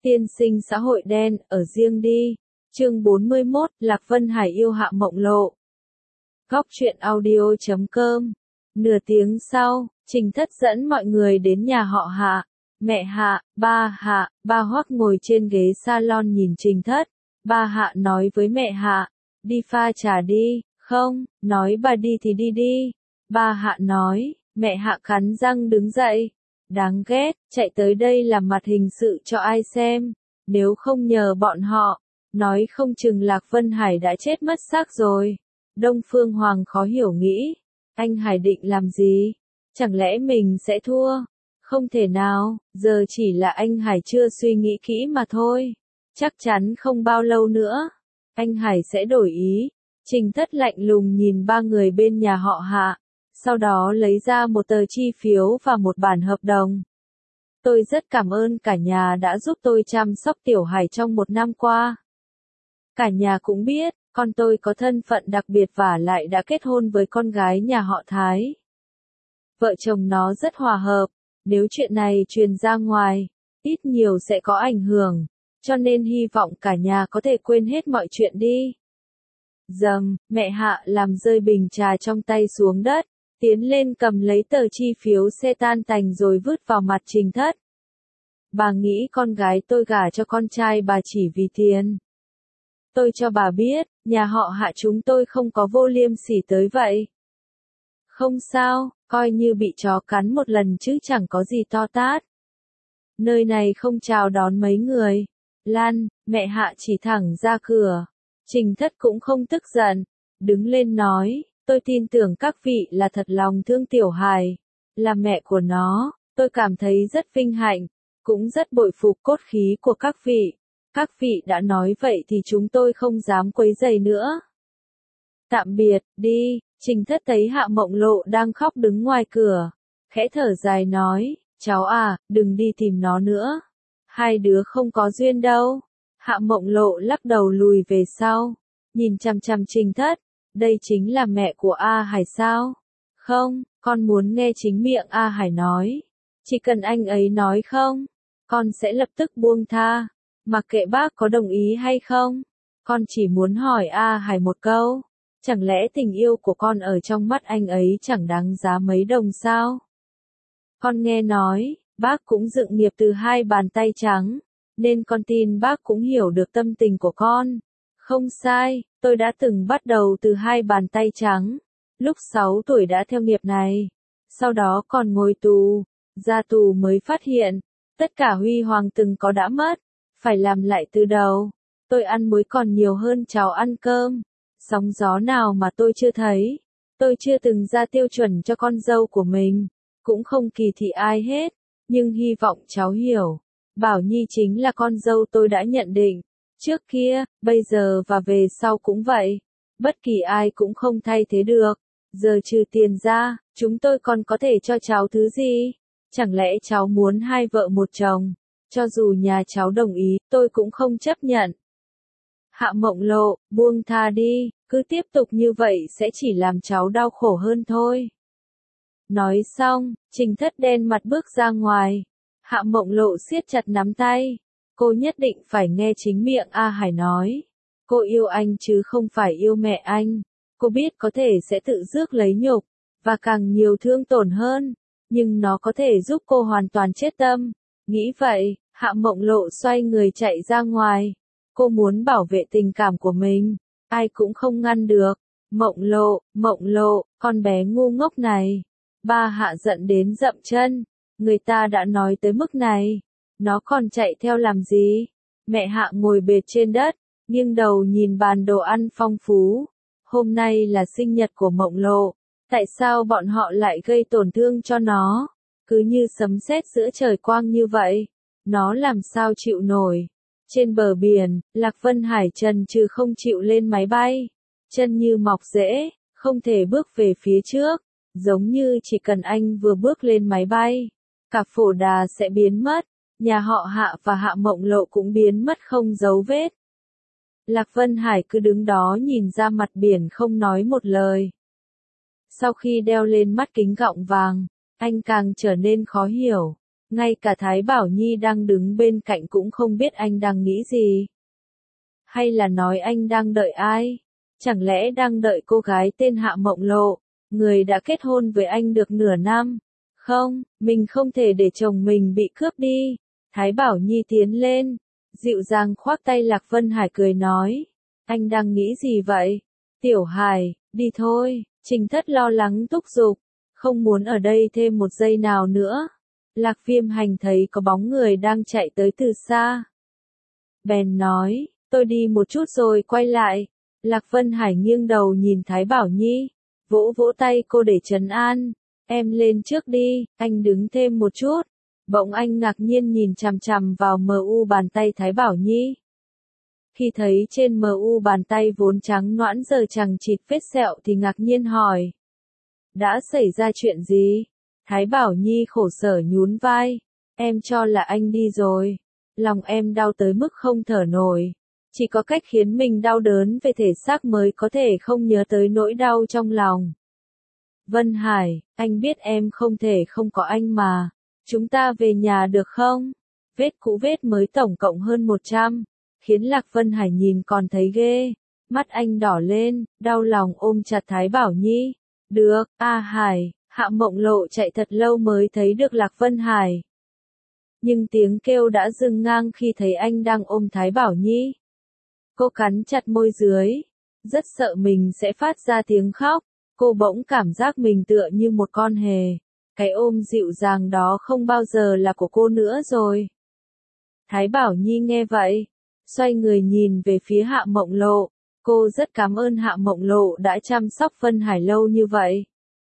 Tiên sinh xã hội đen, ở riêng đi. Chương 41, Lạc Vân Hải yêu Hạ Mộng Lộ. Góc truyện audio.com. Nửa tiếng sau, Trình Thất dẫn mọi người đến nhà họ Hạ. Mẹ Hạ, ba Hoắc ngồi trên ghế salon nhìn Trình Thất. Ba Hạ nói với mẹ Hạ, đi pha trà đi, không, nói bà đi thì đi đi. Ba Hạ nói, mẹ Hạ cắn răng đứng dậy. Đáng ghét, chạy tới đây làm mặt hình sự cho ai xem, nếu không nhờ bọn họ, nói không chừng Lạc Vân Hải đã chết mất xác rồi. Đông Phương Hoàng khó hiểu nghĩ, anh Hải định làm gì? Chẳng lẽ mình sẽ thua? Không thể nào, giờ chỉ là anh Hải chưa suy nghĩ kỹ mà thôi. Chắc chắn không bao lâu nữa, anh Hải sẽ đổi ý. Trình Thất lạnh lùng nhìn ba người bên nhà họ Hạ. Sau đó lấy ra một tờ chi phiếu và một bản hợp đồng. Tôi rất cảm ơn cả nhà đã giúp tôi chăm sóc Tiểu Hải trong một năm qua. Cả nhà cũng biết, con tôi có thân phận đặc biệt và lại đã kết hôn với con gái nhà họ Thái. Vợ chồng nó rất hòa hợp, nếu chuyện này truyền ra ngoài, ít nhiều sẽ có ảnh hưởng, cho nên hy vọng cả nhà có thể quên hết mọi chuyện đi. Dầm, mẹ Hạ làm rơi bình trà trong tay xuống đất. Tiến lên cầm lấy tờ chi phiếu xe tan tành rồi vứt vào mặt Trình Thất. Bà nghĩ con gái tôi gả cho con trai bà chỉ vì tiền. Tôi cho bà biết, nhà họ Hạ chúng tôi không có vô liêm sỉ tới vậy. Không sao, coi như bị chó cắn một lần chứ chẳng có gì to tát. Nơi này không chào đón mấy người. Lan, mẹ Hạ chỉ thẳng ra cửa. Trình Thất cũng không tức giận, đứng lên nói. Tôi tin tưởng các vị là thật lòng thương Tiểu Hải. Là mẹ của nó, tôi cảm thấy rất vinh hạnh, cũng rất bội phục cốt khí của các vị. Các vị đã nói vậy thì chúng tôi không dám quấy rầy nữa. Tạm biệt, đi. Trình Thất thấy Hạ Mộng Lộ đang khóc đứng ngoài cửa. Khẽ thở dài nói, cháu à, đừng đi tìm nó nữa. Hai đứa không có duyên đâu. Hạ Mộng Lộ lắc đầu lùi về sau, nhìn chằm chằm Trình Thất. Đây chính là mẹ của A Hải sao? Không, con muốn nghe chính miệng A Hải nói. Chỉ cần anh ấy nói không, con sẽ lập tức buông tha. Mặc kệ bác có đồng ý hay không, con chỉ muốn hỏi A Hải một câu. Chẳng lẽ tình yêu của con ở trong mắt anh ấy chẳng đáng giá mấy đồng sao? Con nghe nói, bác cũng dựng nghiệp từ hai bàn tay trắng, nên con tin bác cũng hiểu được tâm tình của con. Không sai, tôi đã từng bắt đầu từ hai bàn tay trắng. Lúc 6 tuổi đã theo nghiệp này. Sau đó còn ngồi tù. Ra tù mới phát hiện. Tất cả huy hoàng từng có đã mất. Phải làm lại từ đầu. Tôi ăn muối còn nhiều hơn cháu ăn cơm. Sóng gió nào mà tôi chưa thấy. Tôi chưa từng ra tiêu chuẩn cho con dâu của mình. Cũng không kỳ thị ai hết. Nhưng hy vọng cháu hiểu. Bảo Nhi chính là con dâu tôi đã nhận định. Trước kia, bây giờ và về sau cũng vậy. Bất kỳ ai cũng không thay thế được. Giờ trừ tiền ra, chúng tôi còn có thể cho cháu thứ gì? Chẳng lẽ cháu muốn hai vợ một chồng? Cho dù nhà cháu đồng ý, tôi cũng không chấp nhận. Hạ Mộng Lộ, buông tha đi, cứ tiếp tục như vậy sẽ chỉ làm cháu đau khổ hơn thôi. Nói xong, Trình Thất đen mặt bước ra ngoài. Hạ Mộng Lộ siết chặt nắm tay. Cô nhất định phải nghe chính miệng A Hải nói. Cô yêu anh chứ không phải yêu mẹ anh. Cô biết có thể sẽ tự rước lấy nhục, và càng nhiều thương tổn hơn. Nhưng nó có thể giúp cô hoàn toàn chết tâm. Nghĩ vậy, Hạ Mộng Lộ xoay người chạy ra ngoài. Cô muốn bảo vệ tình cảm của mình. Ai cũng không ngăn được. Mộng Lộ, con bé ngu ngốc này. Ba Hạ giận đến dậm chân. Người ta đã nói tới mức này. Nó còn chạy theo làm gì? Mẹ Hạ ngồi bệt trên đất, nghiêng đầu nhìn bàn đồ ăn phong phú. Hôm nay là sinh nhật của Mộng Lộ. Tại sao bọn họ lại gây tổn thương cho nó? Cứ như sấm sét giữa trời quang như vậy. Nó làm sao chịu nổi? Trên bờ biển, Lạc Vân Hải trần trừ không chịu lên máy bay. Chân như mọc rễ, không thể bước về phía trước. Giống như chỉ cần anh vừa bước lên máy bay, cả phổ đà sẽ biến mất. Nhà họ Hạ và Hạ Mộng Lộ cũng biến mất không dấu vết. Lạc Vân Hải cứ đứng đó nhìn ra mặt biển không nói một lời. Sau khi đeo lên mắt kính gọng vàng, anh càng trở nên khó hiểu. Ngay cả Thái Bảo Nhi đang đứng bên cạnh cũng không biết anh đang nghĩ gì. Hay là nói anh đang đợi ai? Chẳng lẽ đang đợi cô gái tên Hạ Mộng Lộ, người đã kết hôn với anh được nửa năm? Không, mình không thể để chồng mình bị cướp đi. Thái Bảo Nhi tiến lên, dịu dàng khoác tay Lạc Vân Hải cười nói. Anh đang nghĩ gì vậy? Tiểu Hải, đi thôi. Trình Thất lo lắng thúc giục, không muốn ở đây thêm một giây nào nữa. Lạc Viêm Hành thấy có bóng người đang chạy tới từ xa. Bèn nói, tôi đi một chút rồi quay lại. Lạc Vân Hải nghiêng đầu nhìn Thái Bảo Nhi, vỗ vỗ tay cô để trấn an. Em lên trước đi, anh đứng thêm một chút. Bỗng anh ngạc nhiên nhìn chằm chằm vào MU bàn tay Thái Bảo Nhi. Khi thấy trên MU bàn tay vốn trắng nõn giờ chằng chịt vết sẹo thì ngạc nhiên hỏi. Đã xảy ra chuyện gì? Thái Bảo Nhi khổ sở nhún vai. Em cho là anh đi rồi. Lòng em đau tới mức không thở nổi. Chỉ có cách khiến mình đau đớn về thể xác mới có thể không nhớ tới nỗi đau trong lòng. Vân Hải, anh biết em không thể không có anh mà. Chúng ta về nhà được không? Vết cũ vết mới tổng cộng hơn 100. Khiến Lạc Vân Hải nhìn còn thấy ghê. Mắt anh đỏ lên, đau lòng ôm chặt Thái Bảo Nhi. Được, Hải, Hạ Mộng Lộ chạy thật lâu mới thấy được Lạc Vân Hải. Nhưng tiếng kêu đã dừng ngang khi thấy anh đang ôm Thái Bảo Nhi. Cô cắn chặt môi dưới, rất sợ mình sẽ phát ra tiếng khóc. Cô bỗng cảm giác mình tựa như một con hề. Cái ôm dịu dàng đó không bao giờ là của cô nữa rồi. Thái Bảo Nhi nghe vậy, xoay người nhìn về phía Hạ Mộng Lộ. Cô rất cảm ơn Hạ Mộng Lộ đã chăm sóc Vân Hải lâu như vậy.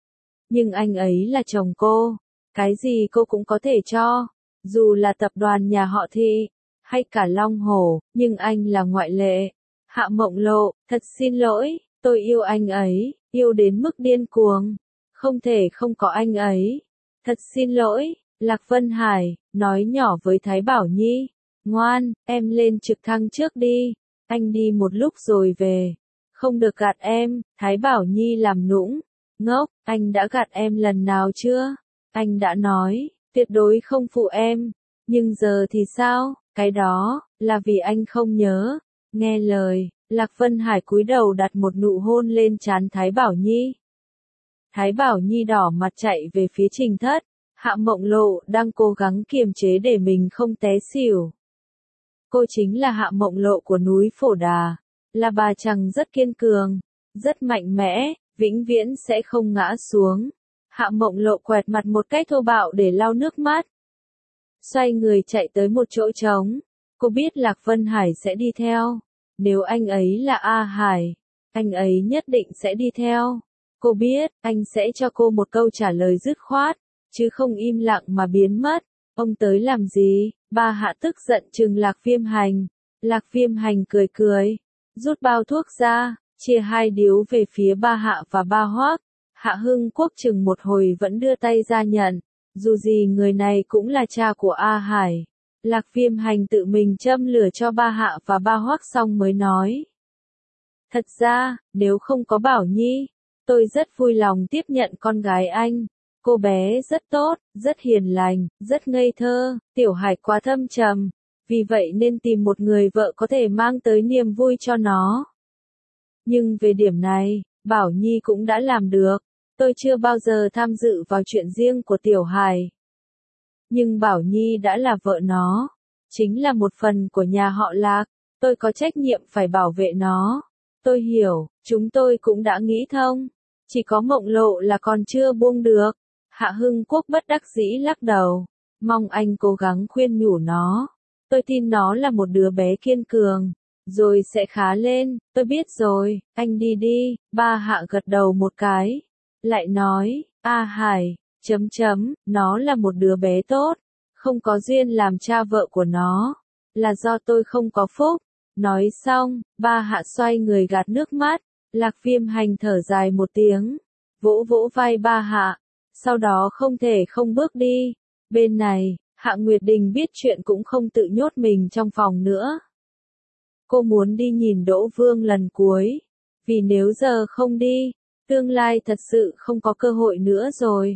Nhưng anh ấy là chồng cô, cái gì cô cũng có thể cho, dù là tập đoàn nhà họ Thị, hay cả Long Hổ, nhưng anh là ngoại lệ. Hạ Mộng Lộ, thật xin lỗi, tôi yêu anh ấy, yêu đến mức điên cuồng, không thể không có anh ấy. Thật xin lỗi, Lạc Vân Hải, nói nhỏ với Thái Bảo Nhi. Ngoan, em lên trực thăng trước đi, anh đi một lúc rồi về. Không được gạt em, Thái Bảo Nhi làm nũng. Ngốc, anh đã gạt em lần nào chưa? Anh đã nói, tuyệt đối không phụ em. Nhưng giờ thì sao? Cái đó, là vì anh không nhớ. Nghe lời, Lạc Vân Hải cúi đầu đặt một nụ hôn lên trán Thái Bảo Nhi. Thái Bảo Nhi đỏ mặt chạy về phía Trình Thất. Hạ Mộng Lộ đang cố gắng kiềm chế để mình không té xỉu. Cô chính là Hạ Mộng Lộ của núi Phổ Đà. Là bà chàng rất kiên cường, rất mạnh mẽ, vĩnh viễn sẽ không ngã xuống. Hạ Mộng Lộ quẹt mặt một cách thô bạo để lau nước mắt. Xoay người chạy tới một chỗ trống. Cô biết Lạc Vân Hải sẽ đi theo. Nếu anh ấy là Hải, anh ấy nhất định sẽ đi theo. Cô biết, anh sẽ cho cô một câu trả lời dứt khoát, chứ không im lặng mà biến mất. Ông tới làm gì? Ba Hạ tức giận trừng Lạc Viêm Hành. Lạc Viêm Hành cười cười, rút bao thuốc ra, chia 2 điếu về phía Ba Hạ và Ba Hoác. Hạ Hưng Quốc chừng một hồi vẫn đưa tay ra nhận, dù gì người này cũng là cha của Hải. Lạc Viêm Hành tự mình châm lửa cho Ba Hạ và Ba Hoác xong mới nói. Thật ra, nếu không có Bảo Nhi, tôi rất vui lòng tiếp nhận con gái anh. Cô bé rất tốt, rất hiền lành, rất ngây thơ, Tiểu Hải quá thâm trầm, vì vậy nên tìm một người vợ có thể mang tới niềm vui cho nó. Nhưng về điểm này, Bảo Nhi cũng đã làm được. Tôi chưa bao giờ tham dự vào chuyện riêng của Tiểu Hải. Nhưng Bảo Nhi đã là vợ nó, chính là một phần của nhà họ Lạc, tôi có trách nhiệm phải bảo vệ nó. Tôi hiểu, chúng tôi cũng đã nghĩ thông, chỉ có Mộng Lộ là còn chưa buông được. Hạ Hưng Quốc bất đắc dĩ lắc đầu, mong anh cố gắng khuyên nhủ nó. Tôi tin nó là một đứa bé kiên cường, rồi sẽ khá lên. Tôi biết rồi, anh đi đi. Ba Hạ gật đầu một cái, lại nói, Hải, nó là một đứa bé tốt, không có duyên làm cha vợ của nó, là do tôi không có phúc. Nói xong, Ba Hạ xoay người gạt nước mắt. Lạc Viêm Hành thở dài một tiếng, vỗ vỗ vai Ba Hạ, sau đó không thể không bước đi. Bên này, Hạ Nguyệt Đình biết chuyện cũng không tự nhốt mình trong phòng nữa. Cô muốn đi nhìn Đỗ Vương lần cuối, vì nếu giờ không đi, tương lai thật sự không có cơ hội nữa rồi.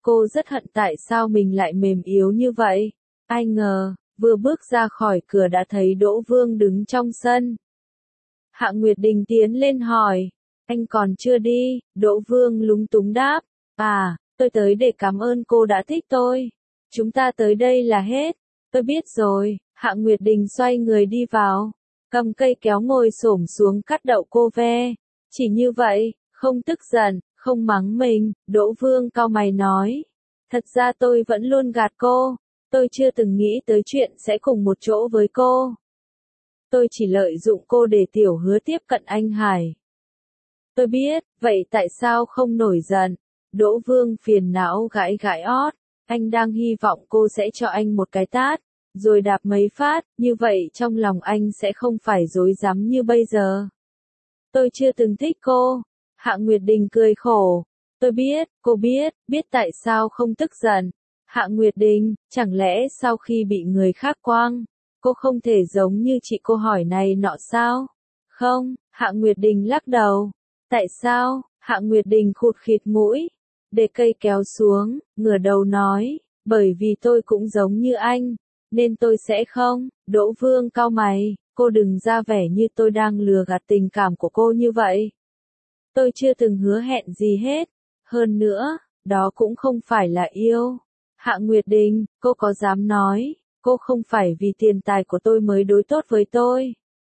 Cô rất hận tại sao mình lại mềm yếu như vậy. Ai ngờ, vừa bước ra khỏi cửa đã thấy Đỗ Vương đứng trong sân. Hạ Nguyệt Đình tiến lên hỏi, anh còn chưa đi? Đỗ Vương lúng túng đáp, à, tôi tới để cảm ơn cô đã thích tôi. Chúng ta tới đây là hết. Tôi biết rồi. Hạ Nguyệt Đình xoay người đi vào, cầm cây kéo ngồi xổm xuống cắt đậu cô ve. Chỉ như vậy, không tức giận, không mắng mình. Đỗ Vương cau mày nói, thật ra tôi vẫn luôn gạt cô. Tôi chưa từng nghĩ tới chuyện sẽ cùng một chỗ với cô. Tôi chỉ lợi dụng cô để Tiểu Hứa tiếp cận anh Hải. Tôi biết, vậy tại sao không nổi giận? Đỗ Vương phiền não gãi gãi ót. Anh đang hy vọng cô sẽ cho anh một cái tát, rồi đạp mấy phát, như vậy trong lòng anh sẽ không phải rối rắm như bây giờ. Tôi chưa từng thích cô. Hạ Nguyệt Đình cười khổ. Tôi biết, cô biết tại sao không tức giận. Hạ Nguyệt Đình, chẳng lẽ sau khi bị người khác quăng, cô không thể giống như chị cô hỏi này nọ sao? Không, Hạ Nguyệt Đình lắc đầu. Tại sao? Hạ Nguyệt Đình khụt khịt mũi, để cây kéo xuống, ngửa đầu nói, bởi vì tôi cũng giống như anh, nên tôi sẽ không. Đỗ Vương cau mày, cô đừng ra vẻ như tôi đang lừa gạt tình cảm của cô như vậy. Tôi chưa từng hứa hẹn gì hết, hơn nữa, đó cũng không phải là yêu. Hạ Nguyệt Đình, cô có dám nói, cô không phải vì tiền tài của tôi mới đối tốt với tôi,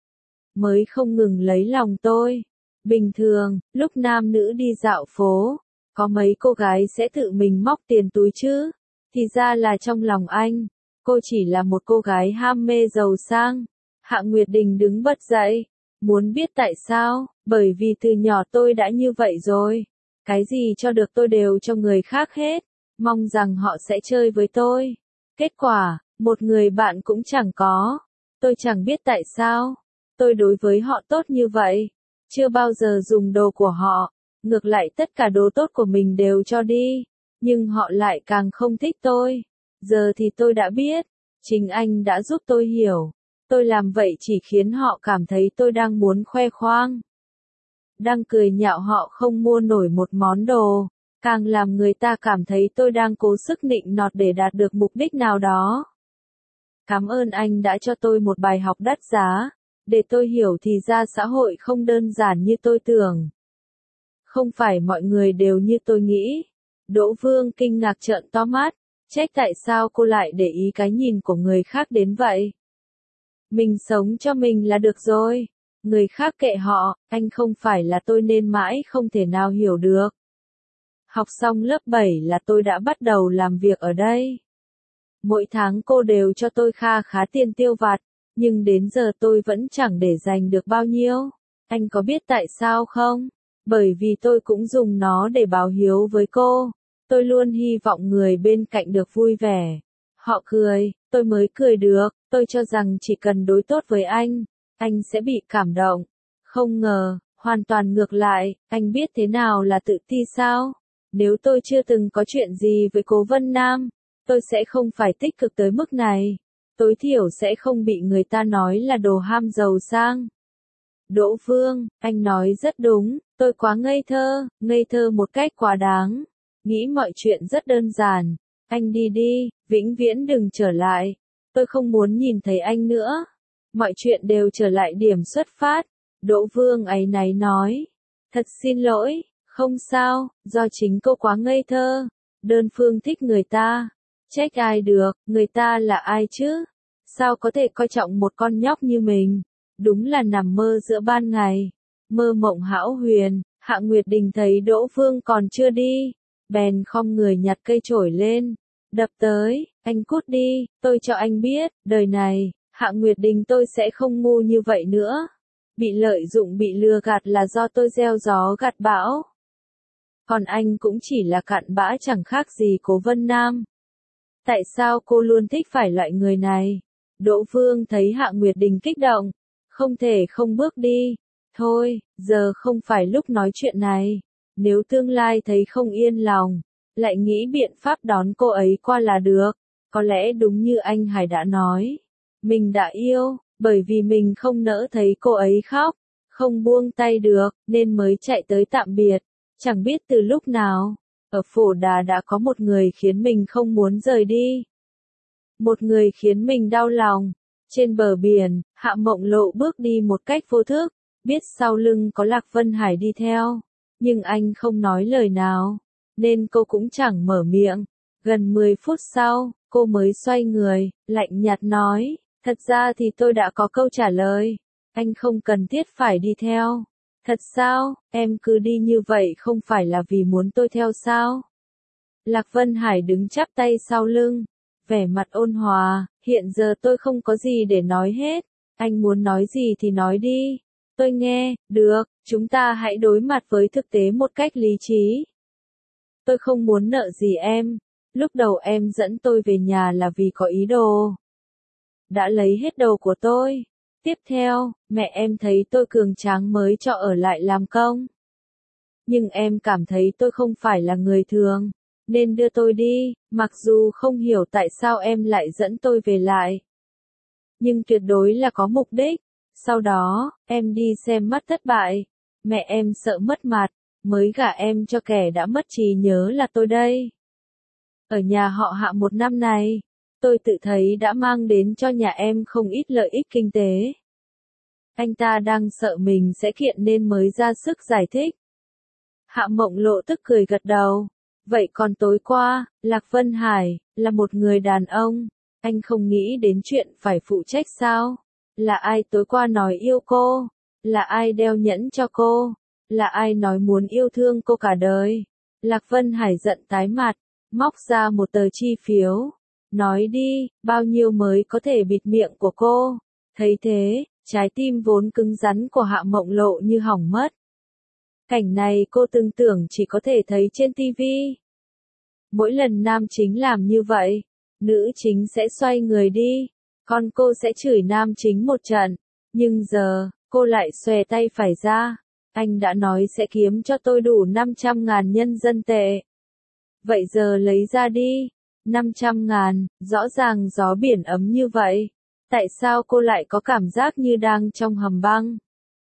mới không ngừng lấy lòng tôi. Bình thường, lúc nam nữ đi dạo phố, có mấy cô gái sẽ tự mình móc tiền túi chứ? Thì ra là trong lòng anh, cô chỉ là một cô gái ham mê giàu sang. Hạ Nguyệt Đình đứng bật dậy. Muốn biết tại sao? Bởi vì từ nhỏ tôi đã như vậy rồi. Cái gì cho được tôi đều cho người khác hết. Mong rằng họ sẽ chơi với tôi. Kết quả, một người bạn cũng chẳng có. Tôi chẳng biết tại sao. Tôi đối với họ tốt như vậy. Chưa bao giờ dùng đồ của họ. Ngược lại tất cả đồ tốt của mình đều cho đi. Nhưng họ lại càng không thích tôi. Giờ thì tôi đã biết. Chính anh đã giúp tôi hiểu. Tôi làm vậy chỉ khiến họ cảm thấy tôi đang muốn khoe khoang. Đang cười nhạo họ không mua nổi một món đồ. Càng làm người ta cảm thấy tôi đang cố sức nịnh nọt để đạt được mục đích nào đó. Cảm ơn anh đã cho tôi một bài học đắt giá. Để tôi hiểu thì ra xã hội không đơn giản như tôi tưởng. Không phải mọi người đều như tôi nghĩ. Đỗ Vương kinh ngạc trợn to mắt. Trách tại sao cô lại để ý cái nhìn của người khác đến vậy. Mình sống cho mình là được rồi. Người khác kệ họ, anh không phải là tôi nên mãi không thể nào hiểu được. Học xong lớp 7 là tôi đã bắt đầu làm việc ở đây. Mỗi tháng cô đều cho tôi kha khá tiền tiêu vặt, nhưng đến giờ tôi vẫn chẳng để dành được bao nhiêu. Anh có biết tại sao không? Bởi vì tôi cũng dùng nó để báo hiếu với cô. Tôi luôn hy vọng người bên cạnh được vui vẻ. Họ cười, tôi mới cười được. Tôi cho rằng chỉ cần đối tốt với anh sẽ bị cảm động. Không ngờ, hoàn toàn ngược lại, anh biết thế nào là tự ti sao? Nếu tôi chưa từng có chuyện gì với Cố Vân Nam, tôi sẽ không phải tích cực tới mức này. Tối thiểu sẽ không bị người ta nói là đồ ham giàu sang. Đỗ Vương, anh nói rất đúng, tôi quá ngây thơ một cách quá đáng. Nghĩ mọi chuyện rất đơn giản. Anh đi đi, vĩnh viễn đừng trở lại. Tôi không muốn nhìn thấy anh nữa. Mọi chuyện đều trở lại điểm xuất phát. Đỗ Vương áy náy nói. Thật xin lỗi, không sao, do chính cô quá ngây thơ. Đơn phương thích người ta. Trách ai được, người ta là ai chứ? Sao có thể coi trọng một con nhóc như mình? Đúng là nằm mơ giữa ban ngày. Mơ mộng hão huyền. Hạ Nguyệt Đình thấy Đỗ Vương còn chưa đi, bèn khom người nhặt cây chổi lên, đập tới. Anh cút đi, tôi cho anh biết, đời này, Hạ Nguyệt Đình tôi sẽ không ngu như vậy nữa. Bị lợi dụng bị lừa gạt là do tôi gieo gió gặt bão. Còn anh cũng chỉ là cặn bã chẳng khác gì Cố Vân Nam. Tại sao cô luôn thích phải loại người này? Đỗ Vương thấy Hạ Nguyệt Đình kích động, không thể không bước đi. Thôi, giờ không phải lúc nói chuyện này. Nếu tương lai thấy không yên lòng, lại nghĩ biện pháp đón cô ấy qua là được. Có lẽ đúng như anh Hải đã nói. Mình đã yêu, bởi vì mình không nỡ thấy cô ấy khóc, không buông tay được, nên mới chạy tới tạm biệt. Chẳng biết từ lúc nào, Ở Phổ Đà đã có một người khiến mình không muốn rời đi. Một người khiến mình đau lòng. Trên bờ biển, Hạ Mộng Lộ bước đi một cách vô thức, biết sau lưng có Lạc Vân Hải đi theo. Nhưng anh không nói lời nào, nên cô cũng chẳng mở miệng. Gần 10 phút sau, cô mới xoay người, lạnh nhạt nói, thật ra thì tôi đã có câu trả lời. Anh không cần thiết phải đi theo. Thật sao, em cứ đi như vậy không phải là vì muốn tôi theo sao? Lạc Vân Hải đứng chắp tay sau lưng, vẻ mặt ôn hòa, hiện giờ tôi không có gì để nói hết. Anh muốn nói gì thì nói đi. Tôi nghe, được, chúng ta hãy đối mặt với thực tế một cách lý trí. Tôi không muốn nợ gì em. Lúc đầu em dẫn tôi về nhà là vì có ý đồ. Đã lấy hết đồ của tôi. Tiếp theo, mẹ em thấy tôi cường tráng mới cho ở lại làm công. Nhưng em cảm thấy tôi không phải là người thường, nên đưa tôi đi, mặc dù không hiểu tại sao em lại dẫn tôi về lại. Nhưng tuyệt đối là có mục đích. Sau đó, em đi xem mắt thất bại. Mẹ em sợ mất mặt, mới gả em cho kẻ đã mất trí nhớ là tôi đây. Ở nhà họ Hạ một năm này, tôi tự thấy đã mang đến cho nhà em không ít lợi ích kinh tế. Anh ta đang sợ mình sẽ kiện nên mới ra sức giải thích. Hạ Mộng Lộ tức cười gật đầu. Vậy còn tối qua, Lạc Vân Hải, là một người đàn ông. Anh không nghĩ đến chuyện phải phụ trách sao? Là ai tối qua nói yêu cô? Là ai đeo nhẫn cho cô? Là ai nói muốn yêu thương cô cả đời? Lạc Vân Hải giận tái mặt, móc ra một tờ chi phiếu. Nói đi, bao nhiêu mới có thể bịt miệng của cô? Thấy thế, trái tim vốn cứng rắn của Hạ Mộng Lộ như hỏng mất. Cảnh này cô từng tưởng chỉ có thể thấy trên tivi. Mỗi lần nam chính làm như vậy, nữ chính sẽ xoay người đi, còn cô sẽ chửi nam chính một trận. Nhưng giờ, cô lại xòe tay phải ra. Anh đã nói sẽ kiếm cho tôi đủ 500.000 nhân dân tệ. Vậy giờ lấy ra đi. 500.000, rõ ràng gió biển ấm như vậy. Tại sao cô lại có cảm giác như đang trong hầm băng?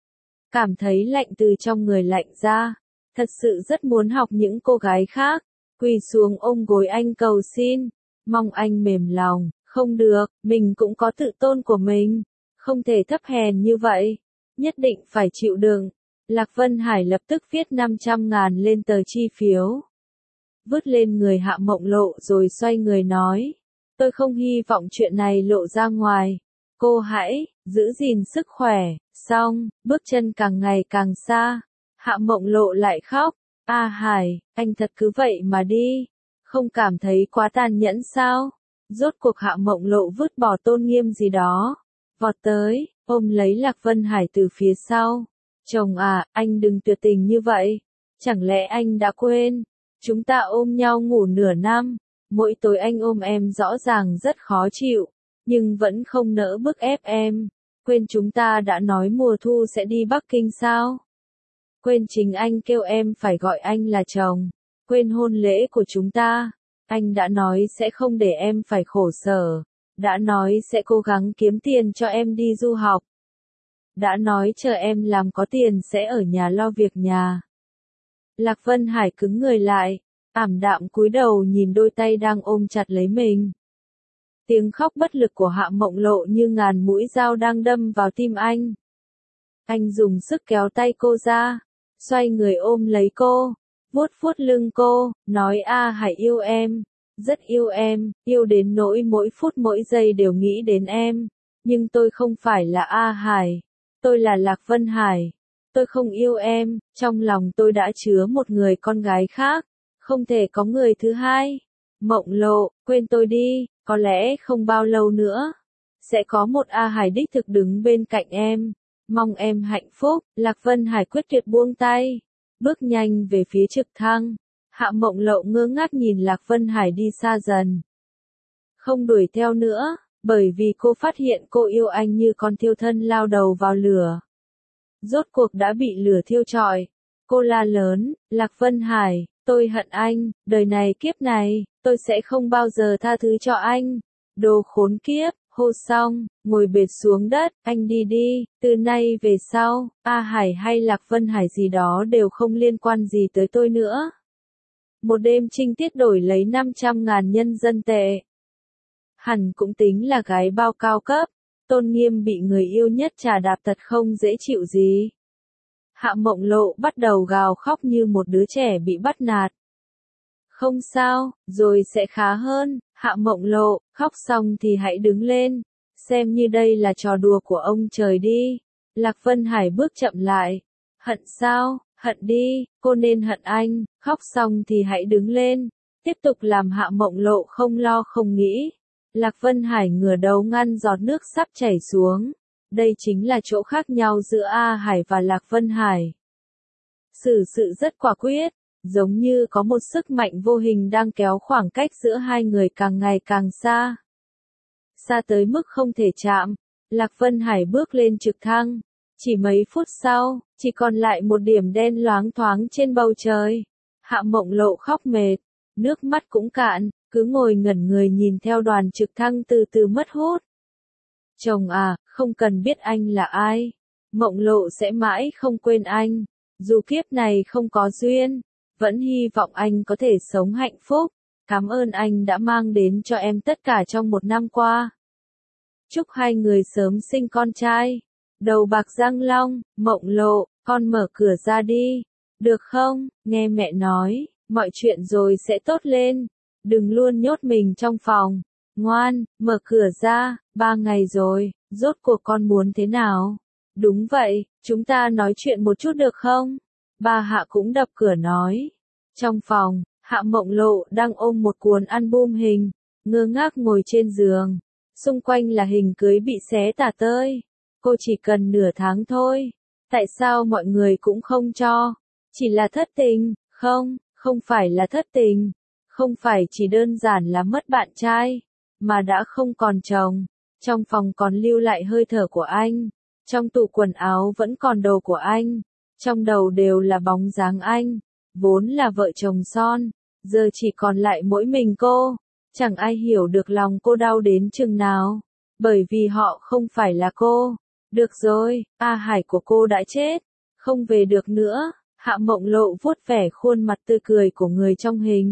Cảm thấy lạnh từ trong người lạnh ra. Thật sự rất muốn học những cô gái khác. Quỳ xuống ôm gối anh cầu xin. Mong anh mềm lòng. Không được, mình cũng có tự tôn của mình. Không thể thấp hèn như vậy. Nhất định phải chịu đựng. Lạc Vân Hải lập tức viết 500.000 lên tờ chi phiếu. Vứt lên người Hạ Mộng Lộ rồi xoay người nói. Tôi không hy vọng chuyện này lộ ra ngoài. Cô hãy, giữ gìn sức khỏe. Xong, bước chân càng ngày càng xa. Hạ Mộng Lộ lại khóc. A Hải, anh thật cứ vậy mà đi. Không cảm thấy quá tàn nhẫn sao? Rốt cuộc Hạ Mộng Lộ vứt bỏ tôn nghiêm gì đó. Vọt tới, ôm lấy Lạc Vân Hải từ phía sau. Chồng à, anh đừng tuyệt tình như vậy. Chẳng lẽ anh đã quên? Chúng ta ôm nhau ngủ nửa năm. Mỗi tối anh ôm em rõ ràng rất khó chịu. Nhưng vẫn không nỡ bức ép em. Quên chúng ta đã nói mùa thu sẽ đi Bắc Kinh sao? Quên chính anh kêu em phải gọi anh là chồng. Quên hôn lễ của chúng ta. Anh đã nói sẽ không để em phải khổ sở. Đã nói sẽ cố gắng kiếm tiền cho em đi du học. Đã nói chờ em làm có tiền sẽ ở nhà lo việc nhà. Lạc Vân Hải cứng người lại, ảm đạm cúi đầu nhìn đôi tay đang ôm chặt lấy mình. Tiếng khóc bất lực của Hạ Mộng Lộ như ngàn mũi dao đang đâm vào tim anh. Anh dùng sức kéo tay cô ra, xoay người ôm lấy cô, vuốt vuốt lưng cô, nói A Hải yêu em, rất yêu em, yêu đến nỗi mỗi phút mỗi giây đều nghĩ đến em. Nhưng tôi không phải là A Hải, tôi là Lạc Vân Hải. Tôi không yêu em, trong lòng tôi đã chứa một người con gái khác, không thể có người thứ hai. Mộng Lộ, quên tôi đi, có lẽ không bao lâu nữa, sẽ có một A Hải đích thực đứng bên cạnh em. Mong em hạnh phúc. Lạc Vân Hải quyết tuyệt buông tay, bước nhanh về phía trực thăng. Hạ Mộng Lộ ngơ ngác nhìn Lạc Vân Hải đi xa dần. Không đuổi theo nữa, bởi vì cô phát hiện cô yêu anh như con thiêu thân lao đầu vào lửa. Rốt cuộc đã bị lửa thiêu trọi. Cô la lớn, Lạc Vân Hải, tôi hận anh, đời này kiếp này, tôi sẽ không bao giờ tha thứ cho anh. Đồ khốn kiếp, hô xong, ngồi bệt xuống đất, anh đi đi, từ nay về sau, A Hải hay Lạc Vân Hải gì đó đều không liên quan gì tới tôi nữa. Một đêm trinh tiết đổi lấy 500.000 nhân dân tệ. Hẳn cũng tính là gái bao cao cấp, tôn nghiêm bị người yêu nhất trà đạp thật không dễ chịu gì. Hạ Mộng Lộ bắt đầu gào khóc như một đứa trẻ bị bắt nạt. Không sao, rồi sẽ khá hơn, Hạ Mộng Lộ, khóc xong thì hãy đứng lên, xem như đây là trò đùa của ông trời đi. Lạc Vân Hải bước chậm lại. Hận sao, hận đi, cô nên hận anh, khóc xong thì hãy đứng lên. Tiếp tục làm Hạ Mộng Lộ không lo không nghĩ. Lạc Vân Hải ngửa đầu ngăn giọt nước sắp chảy xuống. Đây chính là chỗ khác nhau giữa A Hải và Lạc Vân Hải. Xử sự rất quả quyết, giống như có một sức mạnh vô hình đang kéo khoảng cách giữa hai người càng ngày càng xa. Xa tới mức không thể chạm, Lạc Vân Hải bước lên trực thăng. Chỉ mấy phút sau, chỉ còn lại một điểm đen loáng thoáng trên bầu trời. Hạ Mộng Lộ khóc mệt, nước mắt cũng cạn, cứ ngồi ngẩn người nhìn theo đoàn trực thăng từ từ mất hút. Chồng à, không cần biết anh là ai. Mộng Lộ sẽ mãi không quên anh. Dù kiếp này không có duyên, vẫn hy vọng anh có thể sống hạnh phúc. Cảm ơn anh đã mang đến cho em tất cả trong một năm qua. Chúc hai người sớm sinh con trai. Đầu bạc răng long, Mộng Lộ, con mở cửa ra đi. Được không, nghe mẹ nói, mọi chuyện rồi sẽ tốt lên. Đừng luôn nhốt mình trong phòng. Ngoan, mở cửa ra, 3 ngày rồi, rốt cuộc con muốn thế nào? Đúng vậy, chúng ta nói chuyện một chút được không? Bà Hạ cũng đập cửa nói. Trong phòng, Hạ Mộng Lộ đang ôm một cuốn album hình, ngơ ngác ngồi trên giường. Xung quanh là hình cưới bị xé tả tơi. Cô chỉ cần nửa tháng thôi. Tại sao mọi người cũng không cho? Chỉ là thất tình, không phải là thất tình. Không phải chỉ đơn giản là mất bạn trai, mà đã không còn chồng. Trong phòng còn lưu lại hơi thở của anh. Trong tủ quần áo vẫn còn đồ của anh. Trong đầu đều là bóng dáng anh. Vốn là vợ chồng son, giờ chỉ còn lại mỗi mình cô. Chẳng ai hiểu được lòng cô đau đến chừng nào. Bởi vì họ không phải là cô. Được rồi, A Hải của cô đã chết. Không về được nữa. Hạ Mộng Lộ vuốt vẻ khuôn mặt tươi cười của người trong hình.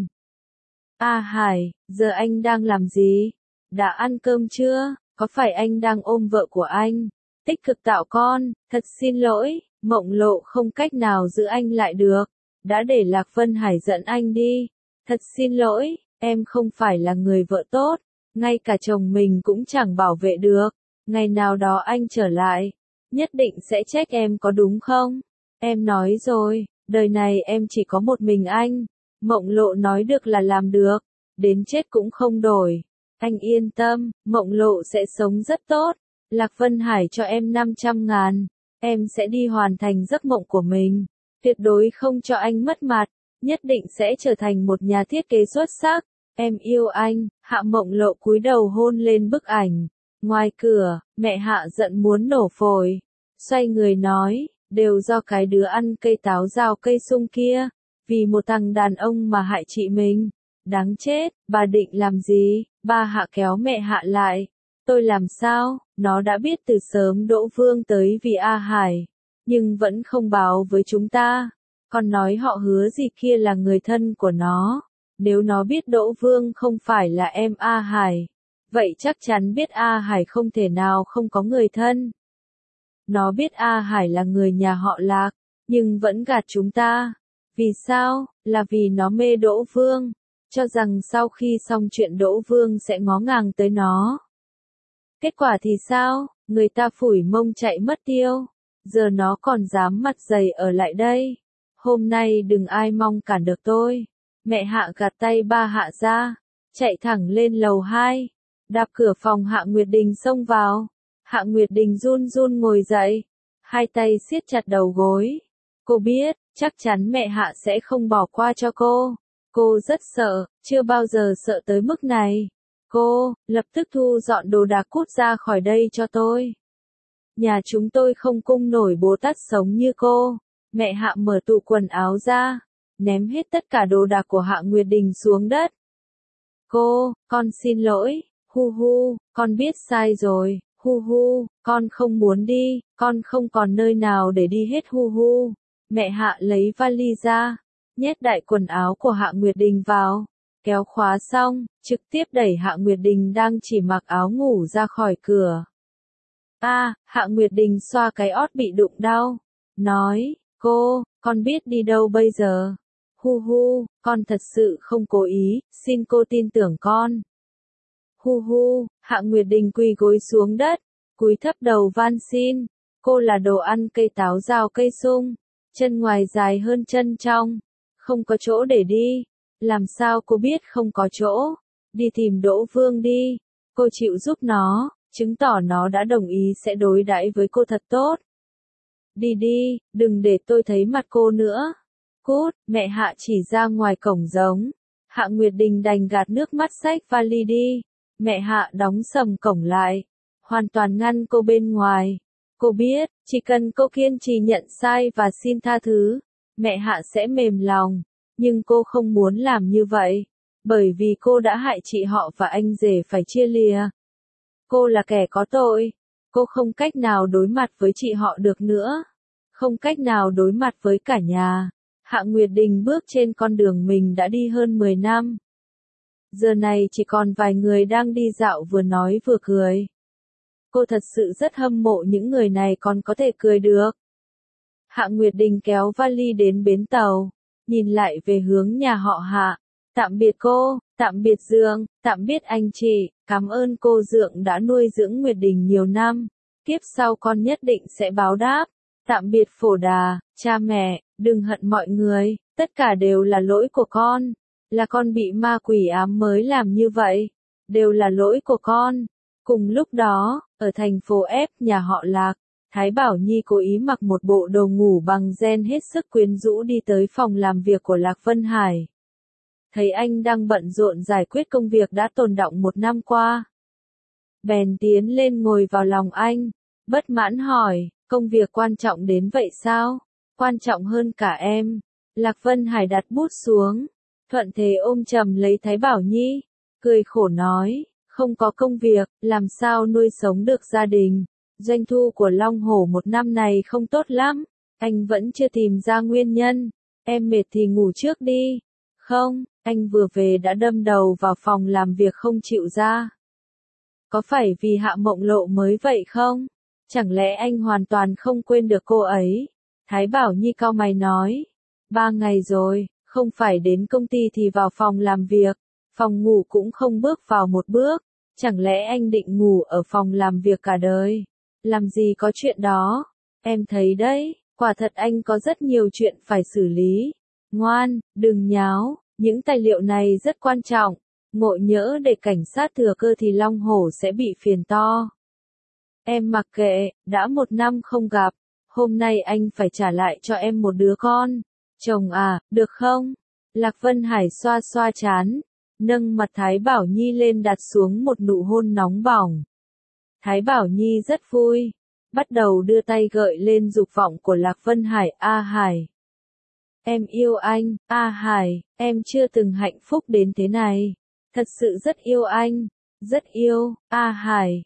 A Hải, giờ anh đang làm gì? Đã ăn cơm chưa? Có phải anh đang ôm vợ của anh? Tích cực tạo con, thật xin lỗi, Mộng Lộ không cách nào giữ anh lại được. Đã để Lạc Vân Hải dẫn anh đi. Thật xin lỗi, em không phải là người vợ tốt. Ngay cả chồng mình cũng chẳng bảo vệ được. Ngày nào đó anh trở lại, nhất định sẽ trách em có đúng không? Em nói rồi, đời này em chỉ có một mình anh. Mộng Lộ nói được là làm được, đến chết cũng không đổi. Anh yên tâm, Mộng Lộ sẽ sống rất tốt. Lạc Vân Hải cho em 500.000, em sẽ đi hoàn thành giấc mộng của mình. Tuyệt đối không cho anh mất mặt, nhất định sẽ trở thành một nhà thiết kế xuất sắc. Em yêu anh. Hạ Mộng Lộ cúi đầu hôn lên bức ảnh. Ngoài cửa, mẹ Hạ giận muốn nổ phổi. Xoay người nói, đều do cái đứa ăn cây táo rào cây sung kia. Vì một thằng đàn ông mà hại chị mình. Đáng chết, bà định làm gì? Ba Hạ kéo mẹ Hạ lại. Tôi làm sao? Nó đã biết từ sớm Đỗ Vương tới vì A Hải. Nhưng vẫn không báo với chúng ta. Còn nói họ hứa gì kia là người thân của nó. Nếu nó biết Đỗ Vương không phải là em A Hải. Vậy chắc chắn biết A Hải không thể nào không có người thân. Nó biết A Hải là người nhà họ Lạc. Nhưng vẫn gạt chúng ta. Vì sao? Là vì nó mê Đỗ Vương. Cho rằng sau khi xong chuyện Đỗ Vương sẽ ngó ngàng tới nó. Kết quả thì sao? Người ta phủi mông chạy mất tiêu. Giờ nó còn dám mặt dày ở lại đây. Hôm nay đừng ai mong cản được tôi. Mẹ Hạ gạt tay ba Hạ ra. Chạy thẳng lên lầu 2. Đạp cửa phòng Hạ Nguyệt Đình xông vào. Hạ Nguyệt Đình run run ngồi dậy. Hai tay siết chặt đầu gối. Cô biết, chắc chắn mẹ Hạ sẽ không bỏ qua cho cô. Cô rất sợ, chưa bao giờ sợ tới mức này. Cô, lập tức thu dọn đồ đạc cút ra khỏi đây cho tôi. Nhà chúng tôi không cung nổi Bồ Tát sống như cô. Mẹ Hạ mở tủ quần áo ra, ném hết tất cả đồ đạc của Hạ Nguyệt Đình xuống đất. Cô, con xin lỗi, hu hu, con biết sai rồi, hu hu, con không muốn đi, con không còn nơi nào để đi hết hu hu. Mẹ Hạ lấy vali ra, nhét đại quần áo của Hạ Nguyệt Đình vào, kéo khóa xong, trực tiếp đẩy Hạ Nguyệt Đình đang chỉ mặc áo ngủ ra khỏi cửa. Hạ Nguyệt Đình xoa cái ót bị đụng đau, nói, con biết đi đâu bây giờ? Hu hu, con thật sự không cố ý, xin cô tin tưởng con. Hu hu, Hạ Nguyệt Đình quỳ gối xuống đất, cúi thấp đầu van xin, cô là đồ ăn cây táo rào cây sung, chân ngoài dài hơn chân trong, không có chỗ để đi, làm sao cô biết không có chỗ, đi tìm Đỗ Vương đi, cô chịu giúp nó, chứng tỏ nó đã đồng ý sẽ đối đãi với cô thật tốt. Đi đi, đừng để tôi thấy mặt cô nữa. Cút, mẹ Hạ chỉ ra ngoài cổng giống. Hạ Nguyệt Đình đành gạt nước mắt xách vali đi. Mẹ Hạ đóng sầm cổng lại, hoàn toàn ngăn cô bên ngoài. Cô biết, chỉ cần cô kiên trì nhận sai và xin tha thứ, mẹ Hạ sẽ mềm lòng. Nhưng cô không muốn làm như vậy, bởi vì cô đã hại chị họ và anh rể phải chia lìa. Cô là kẻ có tội, cô không cách nào đối mặt với chị họ được nữa, không cách nào đối mặt với cả nhà. Hạ Nguyệt Đình bước trên con đường mình đã đi hơn 10 năm. Giờ này chỉ còn vài người đang đi dạo vừa nói vừa cười. Cô thật sự rất hâm mộ những người này còn có thể cười được. Hạ Nguyệt Đình kéo vali đến bến tàu, nhìn lại về hướng nhà họ Hạ. Tạm biệt cô, tạm biệt Dượng, tạm biệt anh chị, cảm ơn cô Dượng đã nuôi dưỡng Nguyệt Đình nhiều năm. Kiếp sau con nhất định sẽ báo đáp. Tạm biệt Phổ Đà, cha mẹ, đừng hận mọi người, tất cả đều là lỗi của con. Là con bị ma quỷ ám mới làm như vậy. Đều là lỗi của con. Cùng lúc đó, ở thành phố F nhà họ Lạc, Thái Bảo Nhi cố ý mặc một bộ đồ ngủ bằng ren hết sức quyến rũ đi tới phòng làm việc của Lạc Vân Hải. Thấy anh đang bận rộn giải quyết công việc đã tồn đọng 1 năm qua. Bèn tiến lên ngồi vào lòng anh, bất mãn hỏi, công việc quan trọng đến vậy sao? Quan trọng hơn cả em. Lạc Vân Hải đặt bút xuống, thuận thế ôm chầm lấy Thái Bảo Nhi, cười khổ nói, không có công việc, làm sao nuôi sống được gia đình. Doanh thu của Long Hổ 1 năm này không tốt lắm, anh vẫn chưa tìm ra nguyên nhân. Em mệt thì ngủ trước đi. Không, anh vừa về đã đâm đầu vào phòng làm việc không chịu ra. Có phải vì Hạ Mộng Lộ mới vậy không? Chẳng lẽ anh hoàn toàn không quên được cô ấy? Thái Bảo Nhi cau mày nói. 3 ngày rồi, không phải đến công ty thì vào phòng làm việc, phòng ngủ cũng không bước vào một bước. Chẳng lẽ anh định ngủ ở phòng làm việc cả đời? Làm gì có chuyện đó? Em thấy đấy, quả thật anh có rất nhiều chuyện phải xử lý. Ngoan, đừng nháo, những tài liệu này rất quan trọng. Ngộ nhỡ để cảnh sát thừa cơ thì Long Hổ sẽ bị phiền to. Em mặc kệ, đã 1 năm không gặp, hôm nay anh phải trả lại cho em một đứa con. Chồng à, được không? Lạc Vân Hải xoa xoa trán, nâng mặt Thái Bảo Nhi lên đặt xuống một nụ hôn nóng bỏng. Thái Bảo Nhi rất vui, bắt đầu đưa tay gợi lên dục vọng của Lạc Vân Hải. Hải. Em yêu anh, Hải, em chưa từng hạnh phúc đến thế này. Thật sự rất yêu anh, rất yêu, Hải,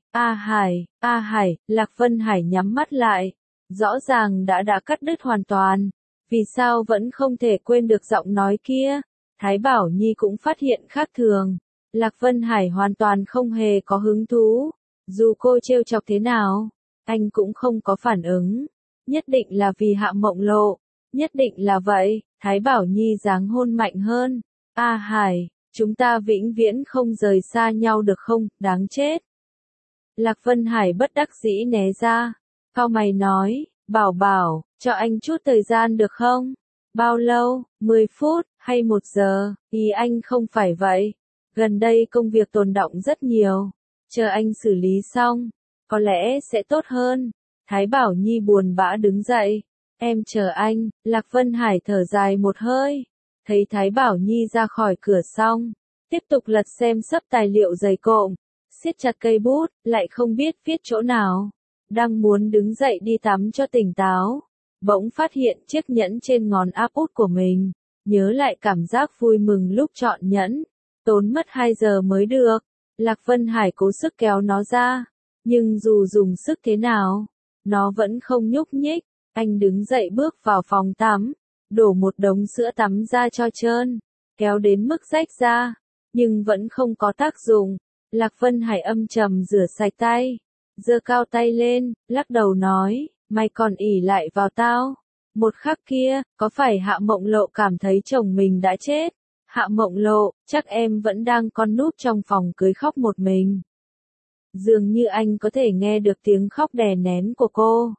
Hải, Lạc Vân Hải nhắm mắt lại, rõ ràng đã cắt đứt hoàn toàn, vì sao vẫn không thể quên được giọng nói kia. Thái Bảo Nhi cũng phát hiện khác thường, Lạc Vân Hải hoàn toàn không hề có hứng thú, dù cô trêu chọc thế nào, anh cũng không có phản ứng, nhất định là vì Hạ Mộng Lộ, nhất định là vậy. Thái Bảo Nhi giáng hôn mạnh hơn. Hải, chúng ta vĩnh viễn không rời xa nhau được không, đáng chết. Lạc Vân Hải bất đắc dĩ né ra, cau mày nói, Bảo Bảo, cho anh chút thời gian được không? Bao lâu, 10 phút, hay 1 giờ? Ý anh không phải vậy. Gần đây công việc tồn đọng rất nhiều. Chờ anh xử lý xong, có lẽ sẽ tốt hơn. Thái Bảo Nhi buồn bã đứng dậy. Em chờ anh. Lạc Vân Hải thở dài một hơi. Thấy Thái Bảo Nhi ra khỏi cửa xong, tiếp tục lật xem sấp tài liệu dày cộm, siết chặt cây bút, lại không biết viết chỗ nào. Đang muốn đứng dậy đi tắm cho tỉnh táo, bỗng phát hiện chiếc nhẫn trên ngón áp út của mình, nhớ lại cảm giác vui mừng lúc chọn nhẫn, tốn mất 2 giờ mới được. Lạc Vân Hải cố sức kéo nó ra, nhưng dù dùng sức thế nào, nó vẫn không nhúc nhích. Anh đứng dậy bước vào phòng tắm, đổ một đống sữa tắm ra cho trơn, kéo đến mức rách ra, nhưng vẫn không có tác dụng. Lạc Vân Hải âm trầm rửa sạch tay, giơ cao tay lên, lắc đầu nói, mày còn ỷ lại vào tao. Một khắc kia, có phải Hạ Mộng Lộ cảm thấy chồng mình đã chết? Hạ Mộng Lộ, chắc em vẫn đang con núp trong phòng cưới khóc một mình. Dường như anh có thể nghe được tiếng khóc đè nén của cô.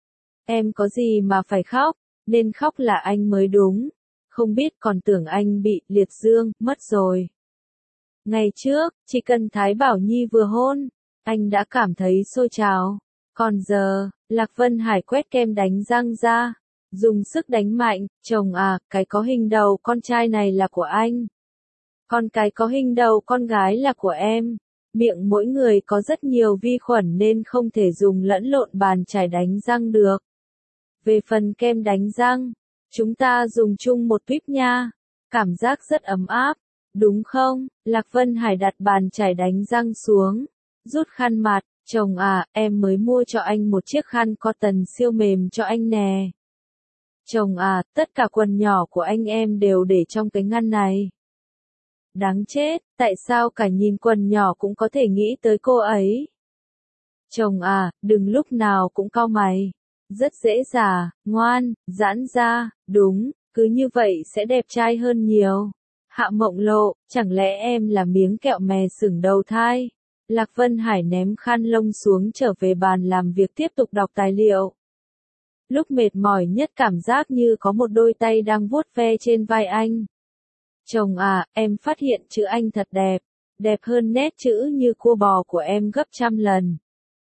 Em có gì mà phải khóc, nên khóc là anh mới đúng. Không biết còn tưởng anh bị liệt dương, mất rồi. Ngày trước, chỉ cần Thái Bảo Nhi vừa hôn, anh đã cảm thấy sôi trào. Còn giờ, Lạc Vân Hải quét kem đánh răng ra, dùng sức đánh mạnh, chồng à, cái có hình đầu con trai này là của anh. Còn cái có hình đầu con gái là của em. Miệng mỗi người có rất nhiều vi khuẩn nên không thể dùng lẫn lộn bàn chải đánh răng được. Về phần kem đánh răng, chúng ta dùng chung một tuyếp nha. Cảm giác rất ấm áp, đúng không? Lạc Vân Hải đặt bàn chải đánh răng xuống, rút khăn mặt, chồng à, em mới mua cho anh một chiếc khăn cotton siêu mềm cho anh nè. Chồng à, tất cả quần nhỏ của anh em đều để trong cái ngăn này. Đáng chết, tại sao cả nhìn quần nhỏ cũng có thể nghĩ tới cô ấy? Chồng à, đừng lúc nào cũng cau mày. Rất dễ dà, ngoan, giãn ra, đúng, cứ như vậy sẽ đẹp trai hơn nhiều. Hạ Mộng Lộ, chẳng lẽ em là miếng kẹo mè sừng đầu thai? Lạc Vân Hải ném khăn lông xuống trở về bàn làm việc tiếp tục đọc tài liệu. Lúc mệt mỏi nhất cảm giác như có một đôi tay đang vuốt ve trên vai anh. Chồng à, em phát hiện chữ anh thật đẹp, đẹp hơn nét chữ như cua bò của em gấp trăm lần.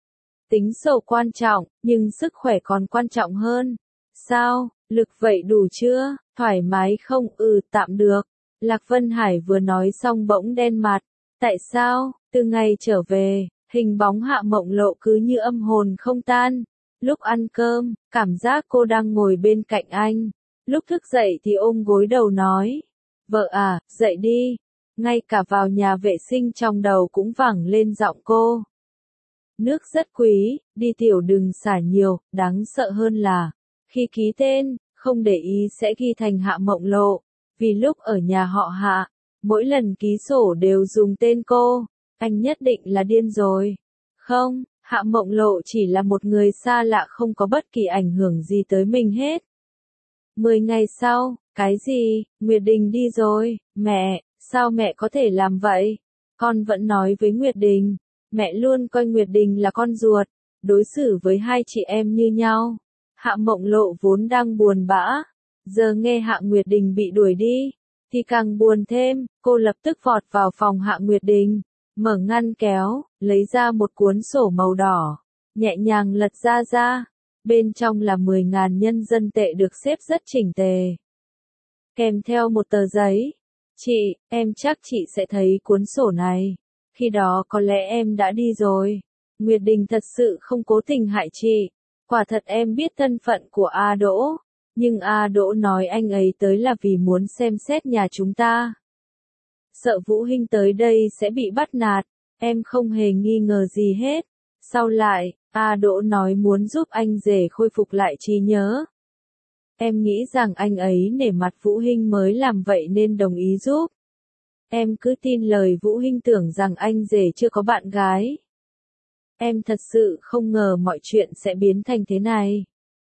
Tính sổ quan trọng, nhưng sức khỏe còn quan trọng hơn. Sao, lực vậy đủ chưa, thoải mái không? Tạm được. Lạc Vân Hải vừa nói xong bỗng đen mặt. Tại sao, từ ngày trở về, hình bóng Hạ Mộng Lộ cứ như âm hồn không tan. Lúc ăn cơm, cảm giác cô đang ngồi bên cạnh anh. Lúc thức dậy thì ôm gối đầu nói. Vợ à, dậy đi. Ngay cả vào nhà vệ sinh trong đầu cũng vẳng lên giọng cô. Nước rất quý, đi tiểu đừng xả nhiều, đáng sợ hơn là, khi ký tên, không để ý sẽ ghi thành Hạ Mộng Lộ, vì lúc ở nhà họ Hạ, mỗi lần ký sổ đều dùng tên cô, anh nhất định là điên rồi. Không, Hạ Mộng Lộ chỉ là một người xa lạ không có bất kỳ ảnh hưởng gì tới mình hết. 10 ngày sau, cái gì, Nguyệt Đình đi rồi, mẹ, sao mẹ có thể làm vậy? Con vẫn nói với Nguyệt Đình. Mẹ luôn coi Nguyệt Đình là con ruột, đối xử với hai chị em như nhau. Hạ Mộng Lộ vốn đang buồn bã, giờ nghe Hạ Nguyệt Đình bị đuổi đi, thì càng buồn thêm, cô lập tức vọt vào phòng Hạ Nguyệt Đình, mở ngăn kéo, lấy ra một cuốn sổ màu đỏ, nhẹ nhàng lật ra, bên trong là 10.000 nhân dân tệ được xếp rất chỉnh tề. Kèm theo một tờ giấy, chị, em chắc chị sẽ thấy cuốn sổ này. Khi đó có lẽ em đã đi rồi. Nguyệt Đình thật sự không cố tình hại chị. Quả thật em biết thân phận của A Đỗ. Nhưng A Đỗ nói anh ấy tới là vì muốn xem xét nhà chúng ta. Sợ Vũ Hinh tới đây sẽ bị bắt nạt. Em không hề nghi ngờ gì hết. Sau lại, A Đỗ nói muốn giúp anh rể khôi phục lại trí nhớ. Em nghĩ rằng anh ấy nể mặt Vũ Hinh mới làm vậy nên đồng ý giúp. Em cứ tin lời Vũ Hinh tưởng rằng anh rể chưa có bạn gái. Em thật sự không ngờ mọi chuyện sẽ biến thành thế này.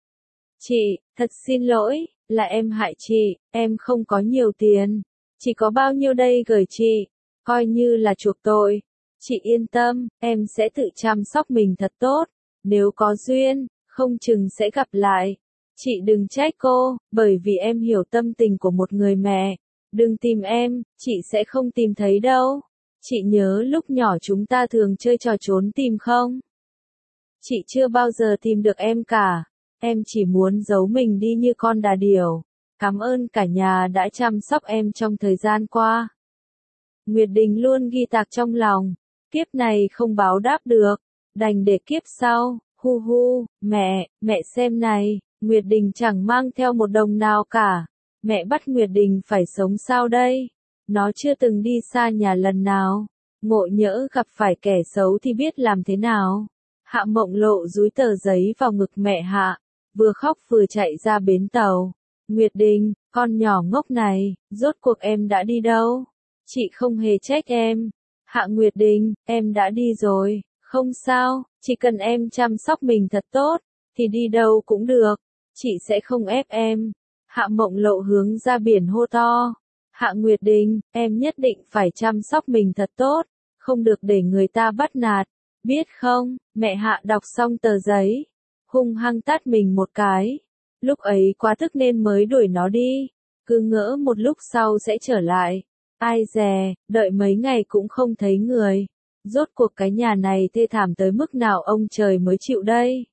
Chị, thật xin lỗi, là em hại chị, em không có nhiều tiền. Chỉ có bao nhiêu đây gửi chị, coi như là chuộc tội. Chị yên tâm, em sẽ tự chăm sóc mình thật tốt. Nếu có duyên, không chừng sẽ gặp lại. Chị đừng trách cô, bởi vì em hiểu tâm tình của một người mẹ. Đừng tìm em, chị sẽ không tìm thấy đâu. Chị nhớ lúc nhỏ chúng ta thường chơi trò trốn tìm không? Chị chưa bao giờ tìm được em cả. Em chỉ muốn giấu mình đi như con đà điểu. Cảm ơn cả nhà đã chăm sóc em trong thời gian qua. Nguyệt Đình luôn ghi tạc trong lòng. Kiếp này không báo đáp được. Đành để kiếp sau. Hu hu, mẹ xem này. Nguyệt Đình chẳng mang theo một đồng nào cả. Mẹ bắt Nguyệt Đình phải sống sao đây? Nó chưa từng đi xa nhà lần nào. Ngộ nhỡ gặp phải kẻ xấu thì biết làm thế nào? Hạ Mộng Lộ dúi tờ giấy vào ngực mẹ Hạ, vừa khóc vừa chạy ra bến tàu. Nguyệt Đình, con nhỏ ngốc này, rốt cuộc em đã đi đâu? Chị không hề trách em. Hạ Nguyệt Đình, em đã đi rồi, không sao, chỉ cần em chăm sóc mình thật tốt, thì đi đâu cũng được, chị sẽ không ép em. Hạ Mộng Lộ hướng ra biển hô to. Hạ Nguyệt Đình, em nhất định phải chăm sóc mình thật tốt, không được để người ta bắt nạt, biết không? Mẹ Hạ đọc xong tờ giấy, hung hăng tát mình một cái. Lúc ấy quá tức nên mới đuổi nó đi, cứ ngỡ một lúc sau sẽ trở lại. Ai dè, đợi mấy ngày cũng không thấy người. Rốt cuộc cái nhà này thê thảm tới mức nào ông trời mới chịu đây.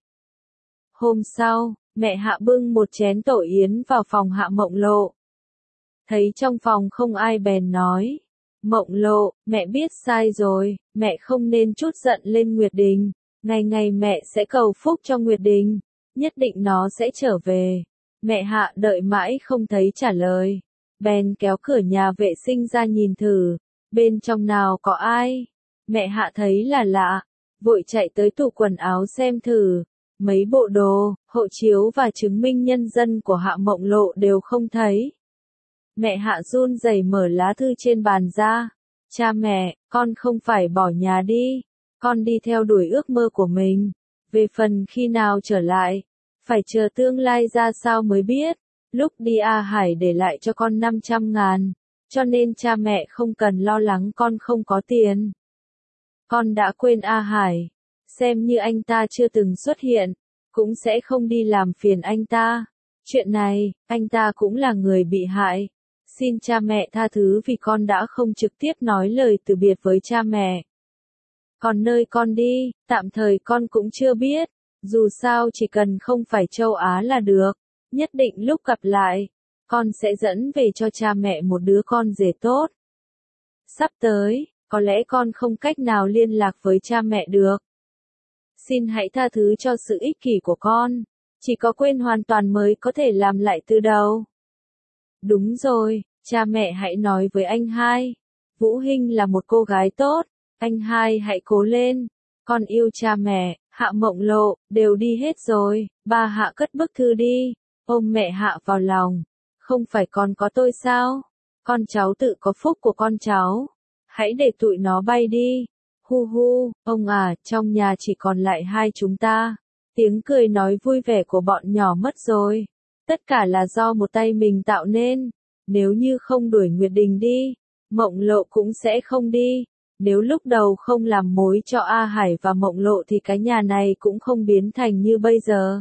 Hôm sau, mẹ Hạ bưng một chén tổ yến vào phòng Hạ Mộng Lộ. Thấy trong phòng không ai bèn nói. Mộng Lộ, mẹ biết sai rồi, mẹ không nên trút giận lên Nguyệt Đình. Ngày ngày mẹ sẽ cầu phúc cho Nguyệt Đình, nhất định nó sẽ trở về. Mẹ Hạ đợi mãi không thấy trả lời. Bèn kéo cửa nhà vệ sinh ra nhìn thử, bên trong nào có ai. Mẹ Hạ thấy là lạ, vội chạy tới tủ quần áo xem thử. Mấy bộ đồ, hộ chiếu và chứng minh nhân dân của Hạ Mộng Lộ đều không thấy. Mẹ Hạ run rẩy mở lá thư trên bàn ra. Cha mẹ, con không phải bỏ nhà đi, con đi theo đuổi ước mơ của mình. Về phần khi nào trở lại, phải chờ tương lai ra sao mới biết. Lúc đi A Hải để lại cho con 500.000, cho nên cha mẹ không cần lo lắng con không có tiền. Con đã quên A Hải, xem như anh ta chưa từng xuất hiện, cũng sẽ không đi làm phiền anh ta. Chuyện này, anh ta cũng là người bị hại. Xin cha mẹ tha thứ vì con đã không trực tiếp nói lời từ biệt với cha mẹ. Còn nơi con đi, tạm thời con cũng chưa biết, dù sao chỉ cần không phải châu Á là được. Nhất định lúc gặp lại, con sẽ dẫn về cho cha mẹ một đứa con rể tốt. Sắp tới, có lẽ con không cách nào liên lạc với cha mẹ được. Xin hãy tha thứ cho sự ích kỷ của con, chỉ có quên hoàn toàn mới có thể làm lại từ đầu. Đúng rồi, cha mẹ hãy nói với anh hai. Vũ Hinh là một cô gái tốt, anh hai hãy cố lên. Con yêu cha mẹ. Hạ Mộng Lộ, đều đi hết rồi. Ba Hạ cất bức thư đi, ôm mẹ Hạ vào lòng. Không phải con có tôi sao? Con cháu tự có phúc của con cháu. Hãy để tụi nó bay đi. Hu hu, ông à, trong nhà chỉ còn lại hai chúng ta. Tiếng cười nói vui vẻ của bọn nhỏ mất rồi. Tất cả là do một tay mình tạo nên. Nếu như không đuổi Nguyệt Đình đi, Mộng Lộ cũng sẽ không đi. Nếu lúc đầu không làm mối cho A Hải và Mộng Lộ thì cái nhà này cũng không biến thành như bây giờ.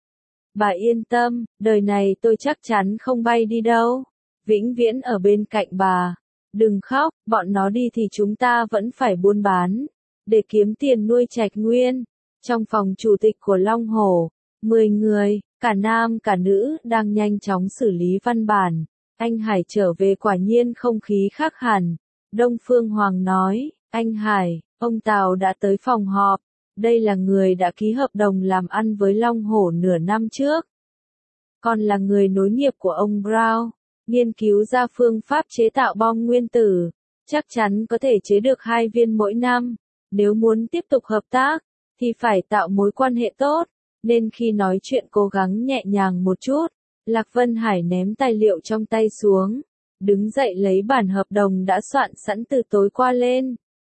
Bà yên tâm, đời này tôi chắc chắn không bay đi đâu. Vĩnh viễn ở bên cạnh bà. Đừng khóc, bọn nó đi thì chúng ta vẫn phải buôn bán, để kiếm tiền nuôi Trạch Nguyên. Trong phòng chủ tịch của Long Hổ, 10 người, cả nam cả nữ, đang nhanh chóng xử lý văn bản. Anh Hải trở về quả nhiên không khí khác hẳn. Đông Phương Hoàng nói, anh Hải, ông Tào đã tới phòng họp. Đây là người đã ký hợp đồng làm ăn với Long Hổ nửa năm trước. Còn là người nối nghiệp của ông Brown, nghiên cứu ra phương pháp chế tạo bom nguyên tử. Chắc chắn có thể chế được 2 viên mỗi năm. Nếu muốn tiếp tục hợp tác, thì phải tạo mối quan hệ tốt. Nên khi nói chuyện cố gắng nhẹ nhàng một chút. Lạc Vân Hải ném tài liệu trong tay xuống. Đứng dậy lấy bản hợp đồng đã soạn sẵn từ tối qua lên.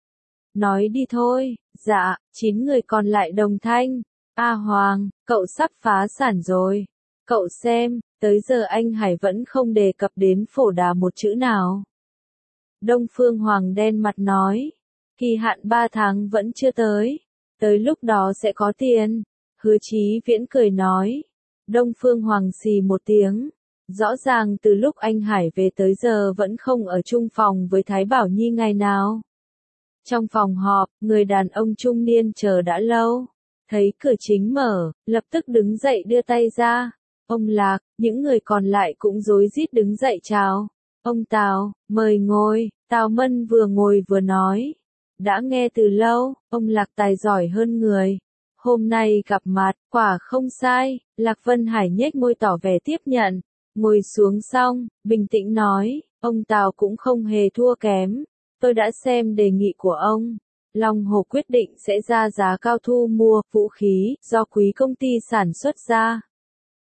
Nói đi thôi. Dạ, 9 người còn lại đồng thanh. A Hoàng, cậu sắp phá sản rồi. Cậu xem, tới giờ anh Hải vẫn không đề cập đến Phổ Đà một chữ nào. Đông Phương Hoàng đen mặt nói. Kỳ hạn 3 tháng vẫn chưa tới. Tới lúc đó sẽ có tiền. Hứa Chí Viễn cười nói. Đông Phương Hoàng xì một tiếng. Rõ ràng từ lúc anh Hải về tới giờ vẫn không ở chung phòng với Thái Bảo Nhi ngày nào. Trong phòng họp, người đàn ông trung niên chờ đã lâu. Thấy cửa chính mở, lập tức đứng dậy đưa tay ra. Ông Lạc, những người còn lại cũng rối rít đứng dậy chào. Ông Tào, mời ngồi. Tào Mân vừa ngồi vừa nói. Đã nghe từ lâu, ông Lạc tài giỏi hơn người. Hôm nay gặp mặt, quả không sai. Lạc Vân Hải nhếch môi tỏ vẻ tiếp nhận. Ngồi xuống xong, bình tĩnh nói, ông Tào cũng không hề thua kém. Tôi đã xem đề nghị của ông. Long Hồ quyết định sẽ ra giá cao thu mua vũ khí do quý công ty sản xuất ra.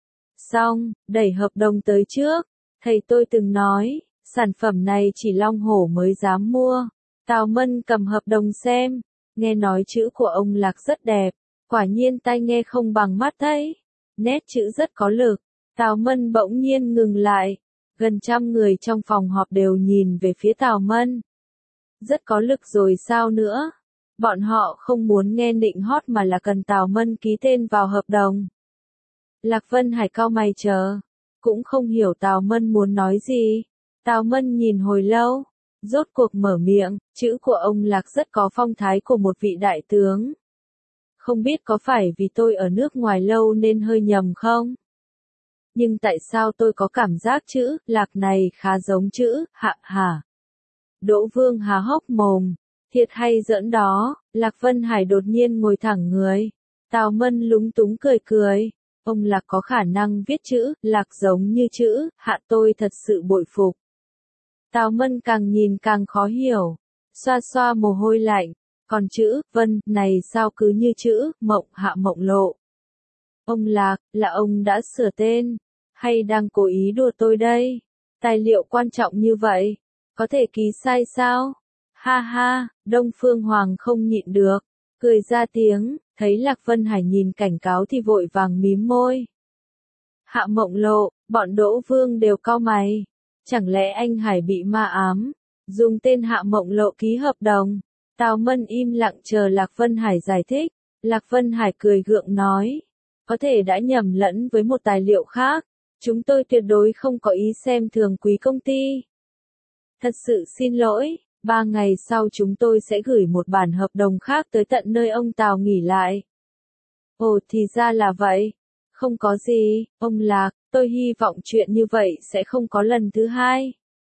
xong, đẩy hợp đồng tới trước. Thầy tôi từng nói, sản phẩm này chỉ Long Hổ mới dám mua. Tào Mân cầm hợp đồng xem, nghe nói chữ của ông Lạc rất đẹp, quả nhiên tai nghe không bằng mắt thấy. Nét chữ rất có lực. Tào Mân bỗng nhiên ngừng lại. Gần 100 người trong phòng họp đều nhìn về phía Tào Mân. Rất có lực rồi sao nữa? Bọn họ không muốn nghe nịnh hót mà là cần Tào Mân ký tên vào hợp đồng. Lạc Vân Hải cau mày chờ, cũng không hiểu Tào Mân muốn nói gì. Tào Mân nhìn hồi lâu, rốt cuộc mở miệng, chữ của ông Lạc rất có phong thái của một vị đại tướng. Không biết có phải vì tôi ở nước ngoài lâu nên hơi nhầm không? Nhưng tại sao tôi có cảm giác chữ Lạc này khá giống chữ Hạ hả? Đỗ Vương há hốc mồm, thiệt hay giỡn đó. Lạc Vân Hải đột nhiên ngồi thẳng người. Tào Mân lúng túng cười cười. Ông Lạc có khả năng viết chữ Lạc giống như chữ Hạ, tôi thật sự bội phục. Tào Mân càng nhìn càng khó hiểu, xoa xoa mồ hôi lạnh, còn chữ Vân này sao cứ như chữ Mộng Hạ Mộng Lộ. Ông Lạc, là ông đã sửa tên, hay đang cố ý đùa tôi đây? Tài liệu quan trọng như vậy, có thể ký sai sao? Ha ha, Đông Phương Hoàng không nhịn được, cười ra tiếng, thấy Lạc Vân Hải nhìn cảnh cáo thì vội vàng mím môi. Hạ Mộng Lộ, bọn Đỗ Vương đều cau mày. Chẳng lẽ anh Hải bị ma ám, dùng tên Hạ Mộng Lộ ký hợp đồng? Tào Mân im lặng chờ Lạc Vân Hải giải thích. Lạc Vân Hải cười gượng nói, có thể đã nhầm lẫn với một tài liệu khác. Chúng tôi tuyệt đối không có ý xem thường quý công ty. Thật sự xin lỗi, 3 ngày sau chúng tôi sẽ gửi một bản hợp đồng khác tới tận nơi ông Tào nghỉ lại. Ồ thì ra là vậy. Không có gì, ông Lạc, tôi hy vọng chuyện như vậy sẽ không có lần thứ hai.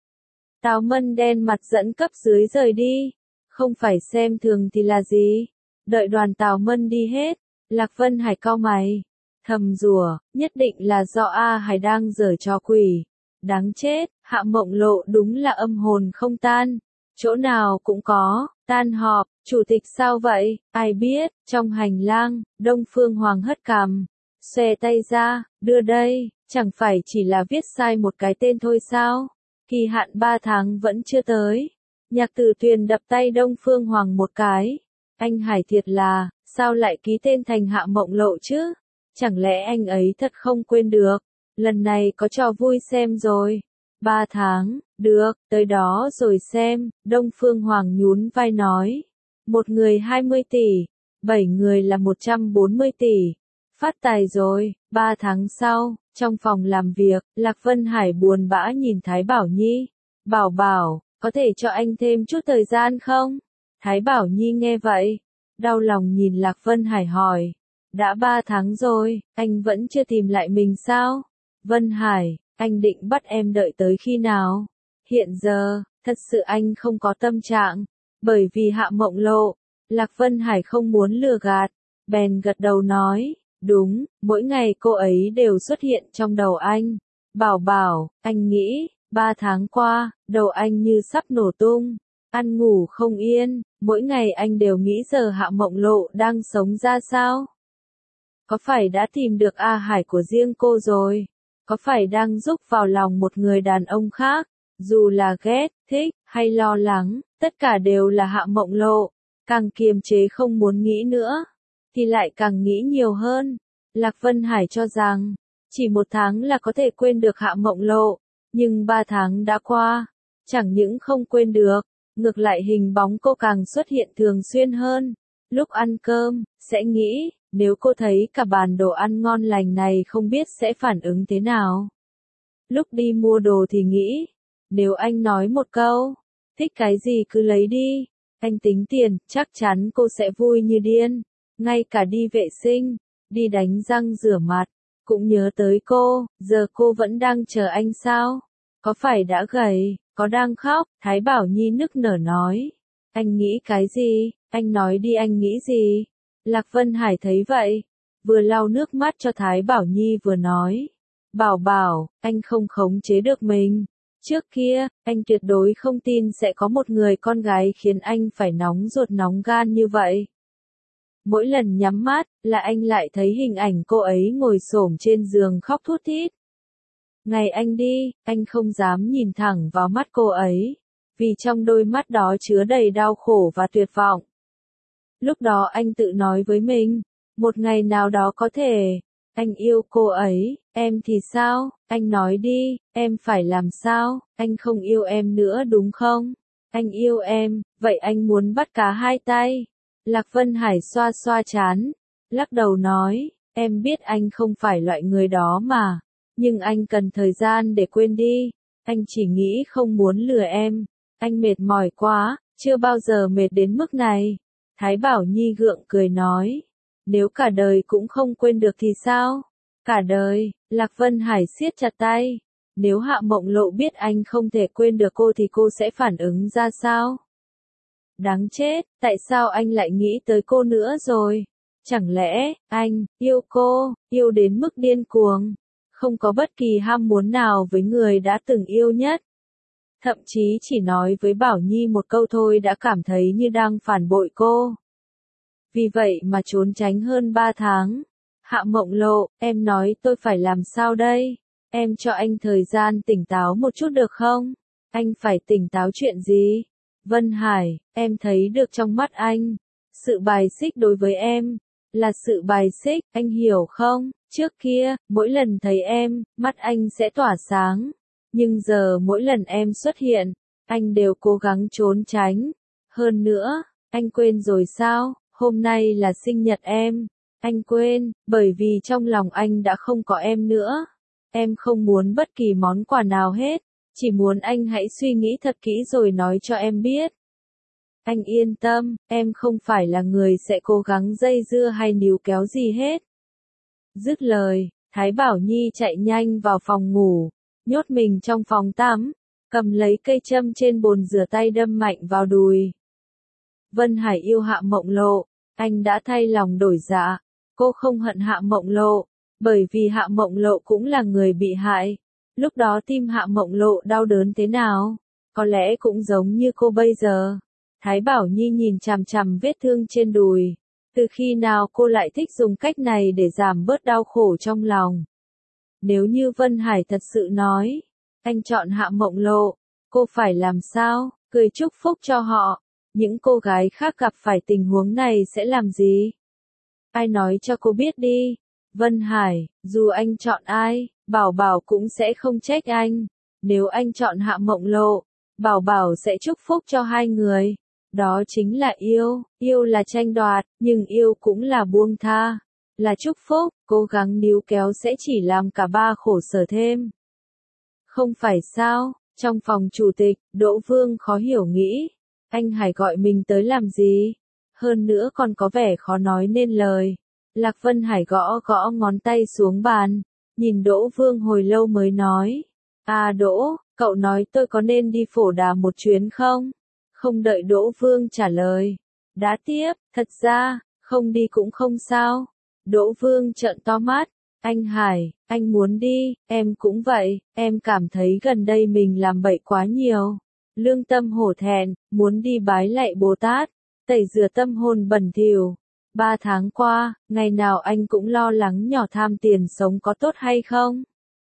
Tào Mân đen mặt dẫn cấp dưới rời đi. Không phải xem thường thì là gì? Đợi đoàn Tào Mân đi hết, Lạc Vân Hải cau mày, thầm rủa, nhất định là do A Hải đang giở trò quỷ. Đáng chết, Hạ Mộng Lộ đúng là âm hồn không tan. Chỗ nào cũng có. Tan họp, chủ tịch sao vậy? Ai biết? Trong hành lang, Đông Phương Hoàng hất cằm, xòe tay ra, đưa đây. Chẳng phải chỉ là viết sai một cái tên thôi sao? Kỳ hạn 3 tháng vẫn chưa tới. Nhạc Tử Tuyền đập tay Đông Phương Hoàng một cái. Anh Hải thiệt là, sao lại ký tên thành Hạ Mộng Lộ chứ? Chẳng lẽ anh ấy thật không quên được? Lần này có trò vui xem rồi. 3 tháng, được, tới đó rồi xem. Đông Phương Hoàng nhún vai nói. Một người 20 tỷ, 7 người là 140 tỷ. Phát tài rồi. 3 tháng sau, trong phòng làm việc, Lạc Vân Hải buồn bã nhìn Thái Bảo Nhi. Bảo Bảo, có thể cho anh thêm chút thời gian không? Thái Bảo Nhi nghe vậy, đau lòng nhìn Lạc Vân Hải hỏi. Đã 3 tháng rồi, anh vẫn chưa tìm lại mình sao? Vân Hải, anh định bắt em đợi tới khi nào? Hiện giờ, thật sự anh không có tâm trạng, bởi vì Hạ Mộng Lộ. Lạc Vân Hải không muốn lừa gạt, bèn gật đầu nói, đúng, mỗi ngày cô ấy đều xuất hiện trong đầu anh. Bảo Bảo, anh nghĩ, 3 tháng qua, đầu anh như sắp nổ tung, ăn ngủ không yên, mỗi ngày anh đều nghĩ giờ Hạ Mộng Lộ đang sống ra sao? Có phải đã tìm được A Hải của riêng cô rồi? Có phải đang giúp vào lòng một người đàn ông khác? Dù là ghét, thích, hay lo lắng, tất cả đều là Hạ Mộng Lộ. Càng kiềm chế không muốn nghĩ nữa, thì lại càng nghĩ nhiều hơn. Lạc Vân Hải cho rằng, chỉ 1 tháng là có thể quên được Hạ Mộng Lộ, nhưng 3 tháng đã qua, chẳng những không quên được, ngược lại hình bóng cô càng xuất hiện thường xuyên hơn. Lúc ăn cơm, sẽ nghĩ, nếu cô thấy cả bàn đồ ăn ngon lành này không biết sẽ phản ứng thế nào. Lúc đi mua đồ thì nghĩ, nếu anh nói một câu, thích cái gì cứ lấy đi, anh tính tiền, chắc chắn cô sẽ vui như điên. Ngay cả đi vệ sinh, đi đánh răng rửa mặt, cũng nhớ tới cô, giờ cô vẫn đang chờ anh sao? Có phải đã gầy, có đang khóc? Thái Bảo Nhi nức nở nói. Anh nghĩ cái gì? Anh nói đi, anh nghĩ gì? Lạc Vân Hải thấy vậy, vừa lau nước mắt cho Thái Bảo Nhi vừa nói. Bảo Bảo, anh không khống chế được mình. Trước kia, anh tuyệt đối không tin sẽ có một người con gái khiến anh phải nóng ruột nóng gan như vậy. Mỗi lần nhắm mắt, là anh lại thấy hình ảnh cô ấy ngồi xổm trên giường khóc thút thít. Ngày anh đi, anh không dám nhìn thẳng vào mắt cô ấy, vì trong đôi mắt đó chứa đầy đau khổ và tuyệt vọng. Lúc đó anh tự nói với mình, một ngày nào đó có thể, anh yêu cô ấy, em thì sao, anh nói đi, em phải làm sao, anh không yêu em nữa đúng không? Anh yêu em, vậy anh muốn bắt cá hai tay. Lạc Vân Hải xoa xoa trán, lắc đầu nói, em biết anh không phải loại người đó mà, nhưng anh cần thời gian để quên đi, anh chỉ nghĩ không muốn lừa em, anh mệt mỏi quá, chưa bao giờ mệt đến mức này. Thái Bảo Nhi gượng cười nói, nếu cả đời cũng không quên được thì sao? Cả đời, Lạc Vân Hải siết chặt tay, nếu Hạ Mộng Lộ biết anh không thể quên được cô thì cô sẽ phản ứng ra sao? Đáng chết, tại sao anh lại nghĩ tới cô nữa rồi? Chẳng lẽ, anh, yêu cô, yêu đến mức điên cuồng, không có bất kỳ ham muốn nào với người đã từng yêu nhất? Thậm chí chỉ nói với Bảo Nhi một câu thôi đã cảm thấy như đang phản bội cô. Vì vậy mà trốn tránh hơn 3 tháng. Hạ Mộng Lộ, em nói tôi phải làm sao đây? Em cho anh thời gian tỉnh táo một chút được không? Anh phải tỉnh táo chuyện gì? Vân Hải, em thấy được trong mắt anh. Sự bài xích đối với em, là sự bài xích, anh hiểu không? Trước kia, mỗi lần thấy em, mắt anh sẽ tỏa sáng. Nhưng giờ mỗi lần em xuất hiện, anh đều cố gắng trốn tránh. Hơn nữa, anh quên rồi sao? Hôm nay là sinh nhật em. Anh quên, bởi vì trong lòng anh đã không có em nữa. Em không muốn bất kỳ món quà nào hết, chỉ muốn anh hãy suy nghĩ thật kỹ rồi nói cho em biết. Anh yên tâm, em không phải là người sẽ cố gắng dây dưa hay níu kéo gì hết. Dứt lời, Thái Bảo Nhi chạy nhanh vào phòng ngủ, nhốt mình trong phòng tắm, cầm lấy cây châm trên bồn rửa tay đâm mạnh vào đùi. Vân Hải yêu Hạ Mộng Lộ, anh đã thay lòng đổi dạ, cô không hận Hạ Mộng Lộ, bởi vì Hạ Mộng Lộ cũng là người bị hại. Lúc đó tim Hạ Mộng Lộ đau đớn thế nào, có lẽ cũng giống như cô bây giờ. Thái Bảo Nhi nhìn chằm chằm vết thương trên đùi, từ khi nào cô lại thích dùng cách này để giảm bớt đau khổ trong lòng. Nếu như Vân Hải thật sự nói, anh chọn Hạ Mộng Lộ, cô phải làm sao, cười chúc phúc cho họ. Những cô gái khác gặp phải tình huống này sẽ làm gì? Ai nói cho cô biết đi. Vân Hải, dù anh chọn ai, Bảo Bảo cũng sẽ không trách anh. Nếu anh chọn Hạ Mộng Lộ, Bảo Bảo sẽ chúc phúc cho hai người. Đó chính là yêu, yêu là tranh đoạt, nhưng yêu cũng là buông tha. Là chúc phúc, cố gắng níu kéo sẽ chỉ làm cả ba khổ sở thêm. Không phải sao? Trong phòng chủ tịch, Đỗ Vương khó hiểu nghĩ. Anh Hải gọi mình tới làm gì? Hơn nữa còn có vẻ khó nói nên lời. Lạc Vân Hải gõ gõ ngón tay xuống bàn, nhìn Đỗ Vương hồi lâu mới nói. À Đỗ, cậu nói tôi có nên đi Phổ Đà một chuyến không? Không đợi Đỗ Vương trả lời. Đá tiếp, thật ra, không đi cũng không sao. Đỗ Vương trợn to mắt. Anh Hải, anh muốn đi, em cũng vậy, em cảm thấy gần đây mình làm bậy quá nhiều. Lương tâm hổ thẹn, muốn đi bái lạy Bồ Tát, tẩy rửa tâm hồn bẩn thỉu. 3 tháng qua, ngày nào anh cũng lo lắng nhỏ tham tiền sống có tốt hay không?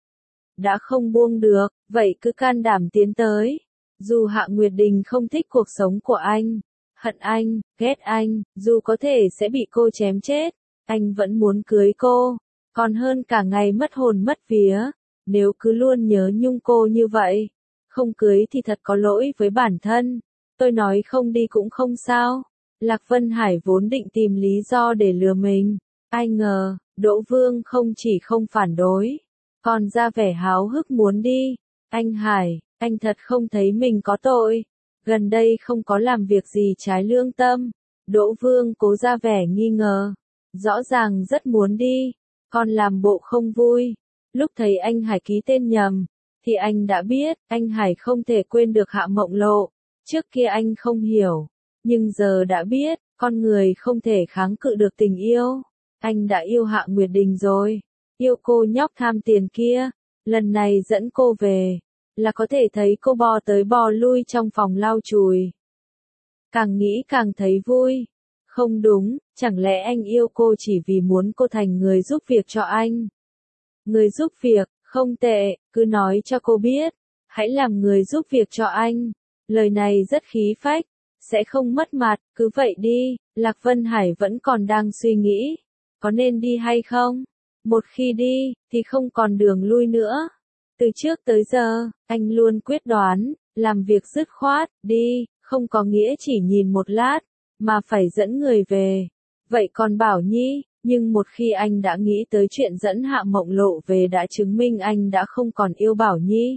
Đã không buông được, vậy cứ can đảm tiến tới. Dù Hạ Nguyệt Đình không thích cuộc sống của anh, hận anh, ghét anh, dù có thể sẽ bị cô chém chết, anh vẫn muốn cưới cô, còn hơn cả ngày mất hồn mất vía. Nếu cứ luôn nhớ nhung cô như vậy, không cưới thì thật có lỗi với bản thân. Tôi nói không đi cũng không sao. Lạc Vân Hải vốn định tìm lý do để lừa mình. Ai ngờ, Đỗ Vương không chỉ không phản đối, còn ra vẻ háo hức muốn đi. Anh Hải, anh thật không thấy mình có tội. Gần đây không có làm việc gì trái lương tâm. Đỗ Vương cố ra vẻ nghi ngờ. Rõ ràng rất muốn đi, còn làm bộ không vui. Lúc thấy anh Hải ký tên nhầm, thì anh đã biết, anh Hải không thể quên được Hạ Mộng Lộ. Trước kia anh không hiểu, nhưng giờ đã biết, con người không thể kháng cự được tình yêu. Anh đã yêu Hạ Nguyệt Đình rồi, yêu cô nhóc tham tiền kia, lần này dẫn cô về, là có thể thấy cô bò tới bò lui trong phòng lau chùi. Càng nghĩ càng thấy vui, Không đúng, chẳng lẽ anh yêu cô chỉ vì muốn cô thành người giúp việc cho anh? Người giúp việc, không tệ, cứ nói cho cô biết. Hãy làm người giúp việc cho anh. Lời này rất khí phách, sẽ không mất mặt, cứ vậy đi. Lạc Vân Hải vẫn còn đang suy nghĩ, có nên đi hay không? Một khi đi, thì không còn đường lui nữa. Từ trước tới giờ, anh luôn quyết đoán, làm việc dứt khoát, đi, không có nghĩa chỉ nhìn một lát, mà phải dẫn người về. Vậy còn Bảo Nhi, nhưng một khi anh đã nghĩ tới chuyện dẫn Hạ Mộng Lộ về đã chứng minh anh đã không còn yêu Bảo Nhi.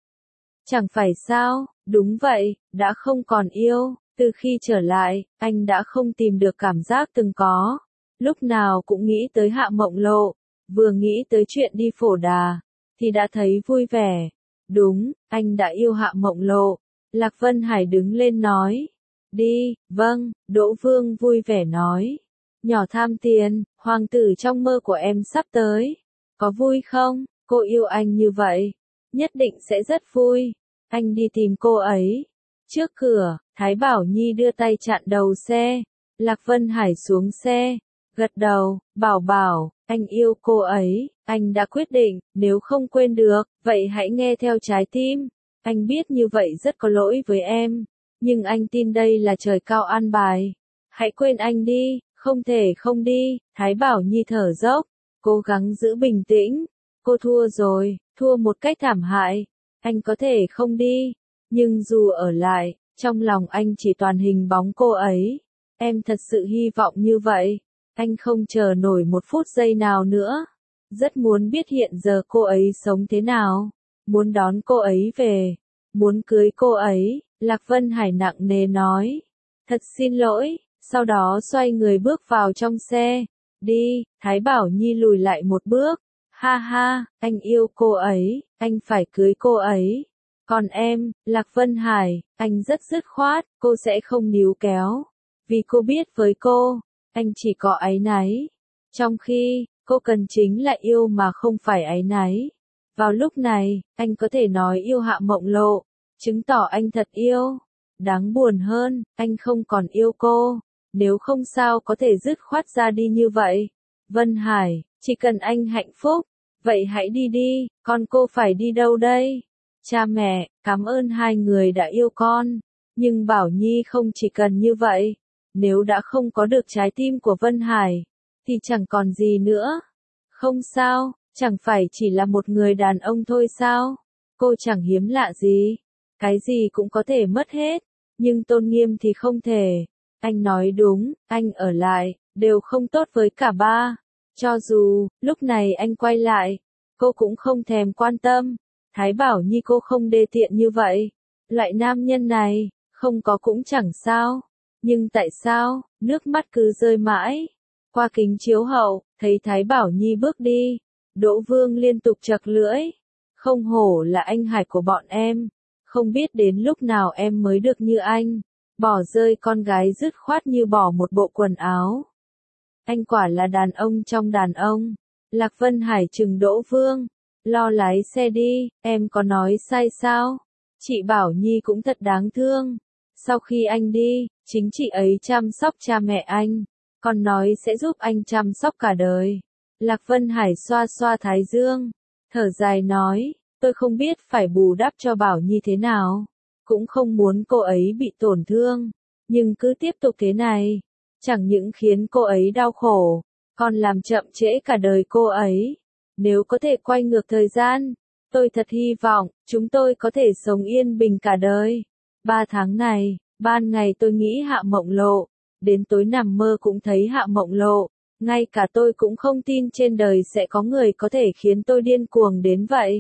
Chẳng phải sao, đúng vậy, đã không còn yêu, từ khi trở lại, anh đã không tìm được cảm giác từng có. Lúc nào cũng nghĩ tới Hạ Mộng Lộ, vừa nghĩ tới chuyện đi Phổ Đà, thì đã thấy vui vẻ. Đúng, anh đã yêu Hạ Mộng Lộ. Lạc Vân Hải đứng lên nói. Đi, vâng, Đỗ Vương vui vẻ nói. Nhỏ tham tiền, hoàng tử trong mơ của em sắp tới. Có vui không? Cô yêu anh như vậy. Nhất định sẽ rất vui. Anh đi tìm cô ấy. Trước cửa, Thái Bảo Nhi đưa tay chặn đầu xe. Lạc Vân Hải xuống xe. Gật đầu, bảo bảo, anh yêu cô ấy. Anh đã quyết định, nếu không quên được, vậy hãy nghe theo trái tim. Anh biết như vậy rất có lỗi với em. Nhưng anh tin đây là trời cao an bài. Hãy quên anh đi, không thể không đi. Thái Bảo Nhi thở dốc, cố gắng giữ bình tĩnh. Cô thua rồi, thua một cách thảm hại. Anh có thể không đi, nhưng dù ở lại, trong lòng anh chỉ toàn hình bóng cô ấy. Em thật sự hy vọng như vậy. Anh không chờ nổi một phút giây nào nữa. Rất muốn biết hiện giờ cô ấy sống thế nào. Muốn đón cô ấy về. Muốn cưới cô ấy. Lạc Vân Hải nặng nề nói. Thật xin lỗi. Sau đó xoay người bước vào trong xe. Đi, Thái Bảo Nhi lùi lại một bước. Ha ha, anh yêu cô ấy, anh phải cưới cô ấy. Còn em, Lạc Vân Hải, anh rất dứt khoát, cô sẽ không níu kéo. Vì cô biết với cô, anh chỉ có áy náy. Trong khi, cô cần chính là yêu mà không phải áy náy. Vào lúc này, anh có thể nói yêu Hạ Mộng Lộ, chứng tỏ anh thật yêu. Đáng buồn hơn, anh không còn yêu cô. Nếu không sao có thể dứt khoát ra đi như vậy. Vân Hải, chỉ cần anh hạnh phúc, vậy hãy đi đi, con cô phải đi đâu đây? Cha mẹ, cảm ơn hai người đã yêu con, nhưng Bảo Nhi không chỉ cần như vậy. Nếu đã không có được trái tim của Vân Hải, thì chẳng còn gì nữa. Không sao, chẳng phải chỉ là một người đàn ông thôi sao? Cô chẳng hiếm lạ gì. Cái gì cũng có thể mất hết, nhưng tôn nghiêm thì không thể. Anh nói đúng, anh ở lại, đều không tốt với cả ba. Cho dù, lúc này anh quay lại, cô cũng không thèm quan tâm. Thái Bảo Nhi cô không đê tiện như vậy. Loại nam nhân này, không có cũng chẳng sao. Nhưng tại sao, nước mắt cứ rơi mãi. Qua kính chiếu hậu, thấy Thái Bảo Nhi bước đi. Đỗ Vương liên tục chật lưỡi. Không hổ là anh Hải của bọn em. Không biết đến lúc nào em mới được như anh. Bỏ rơi con gái dứt khoát như bỏ một bộ quần áo. Anh quả là đàn ông trong đàn ông. Lạc Vân Hải trừng Đỗ Vương. Lo lái xe đi, em có nói sai sao? Chị Bảo Nhi cũng thật đáng thương. Sau khi anh đi, chính chị ấy chăm sóc cha mẹ anh. Còn nói sẽ giúp anh chăm sóc cả đời. Lạc Vân Hải xoa xoa thái dương. Thở dài nói, tôi không biết phải bù đắp cho Bảo Nhi thế nào. Cũng không muốn cô ấy bị tổn thương. Nhưng cứ tiếp tục thế này. Chẳng những khiến cô ấy đau khổ, còn làm chậm trễ cả đời cô ấy. Nếu có thể quay ngược thời gian, tôi thật hy vọng, chúng tôi có thể sống yên bình cả đời. 3 tháng này, ban ngày tôi nghĩ Hạ Mộng Lộ, đến tối nằm mơ cũng thấy Hạ Mộng Lộ. Ngay cả tôi cũng không tin trên đời sẽ có người có thể khiến tôi điên cuồng đến vậy.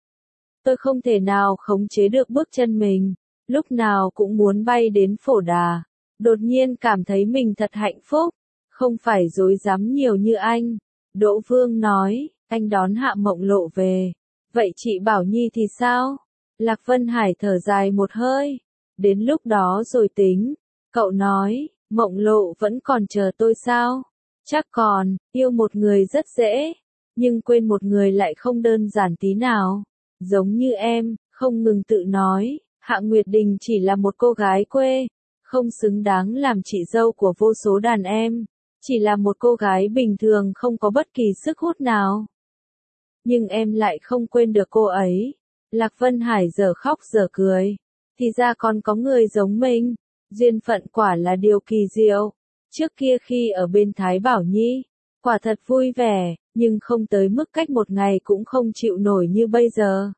Tôi không thể nào khống chế được bước chân mình, lúc nào cũng muốn bay đến Phổ Đà. Đột nhiên cảm thấy mình thật hạnh phúc, không phải dối dám nhiều như anh. Đỗ Vương nói, anh đón Hạ Mộng Lộ về. Vậy chị Bảo Nhi thì sao? Lạc Vân Hải thở dài một hơi. Đến lúc đó rồi tính. Cậu nói, Mộng Lộ vẫn còn chờ tôi sao? Chắc còn, yêu một người rất dễ. Nhưng quên một người lại không đơn giản tí nào. Giống như em, không ngừng tự nói, Hạ Nguyệt Đình chỉ là một cô gái quê. không xứng đáng làm chị dâu của vô số đàn em, chỉ là một cô gái bình thường không có bất kỳ sức hút nào. Nhưng em lại không quên được cô ấy. Lạc Vân Hải giờ khóc giờ cười. Thì ra còn có người giống mình. Duyên phận quả là điều kỳ diệu. Trước kia khi ở bên Thái Bảo Nhi, quả thật vui vẻ, nhưng không tới mức cách một ngày cũng không chịu nổi như bây giờ.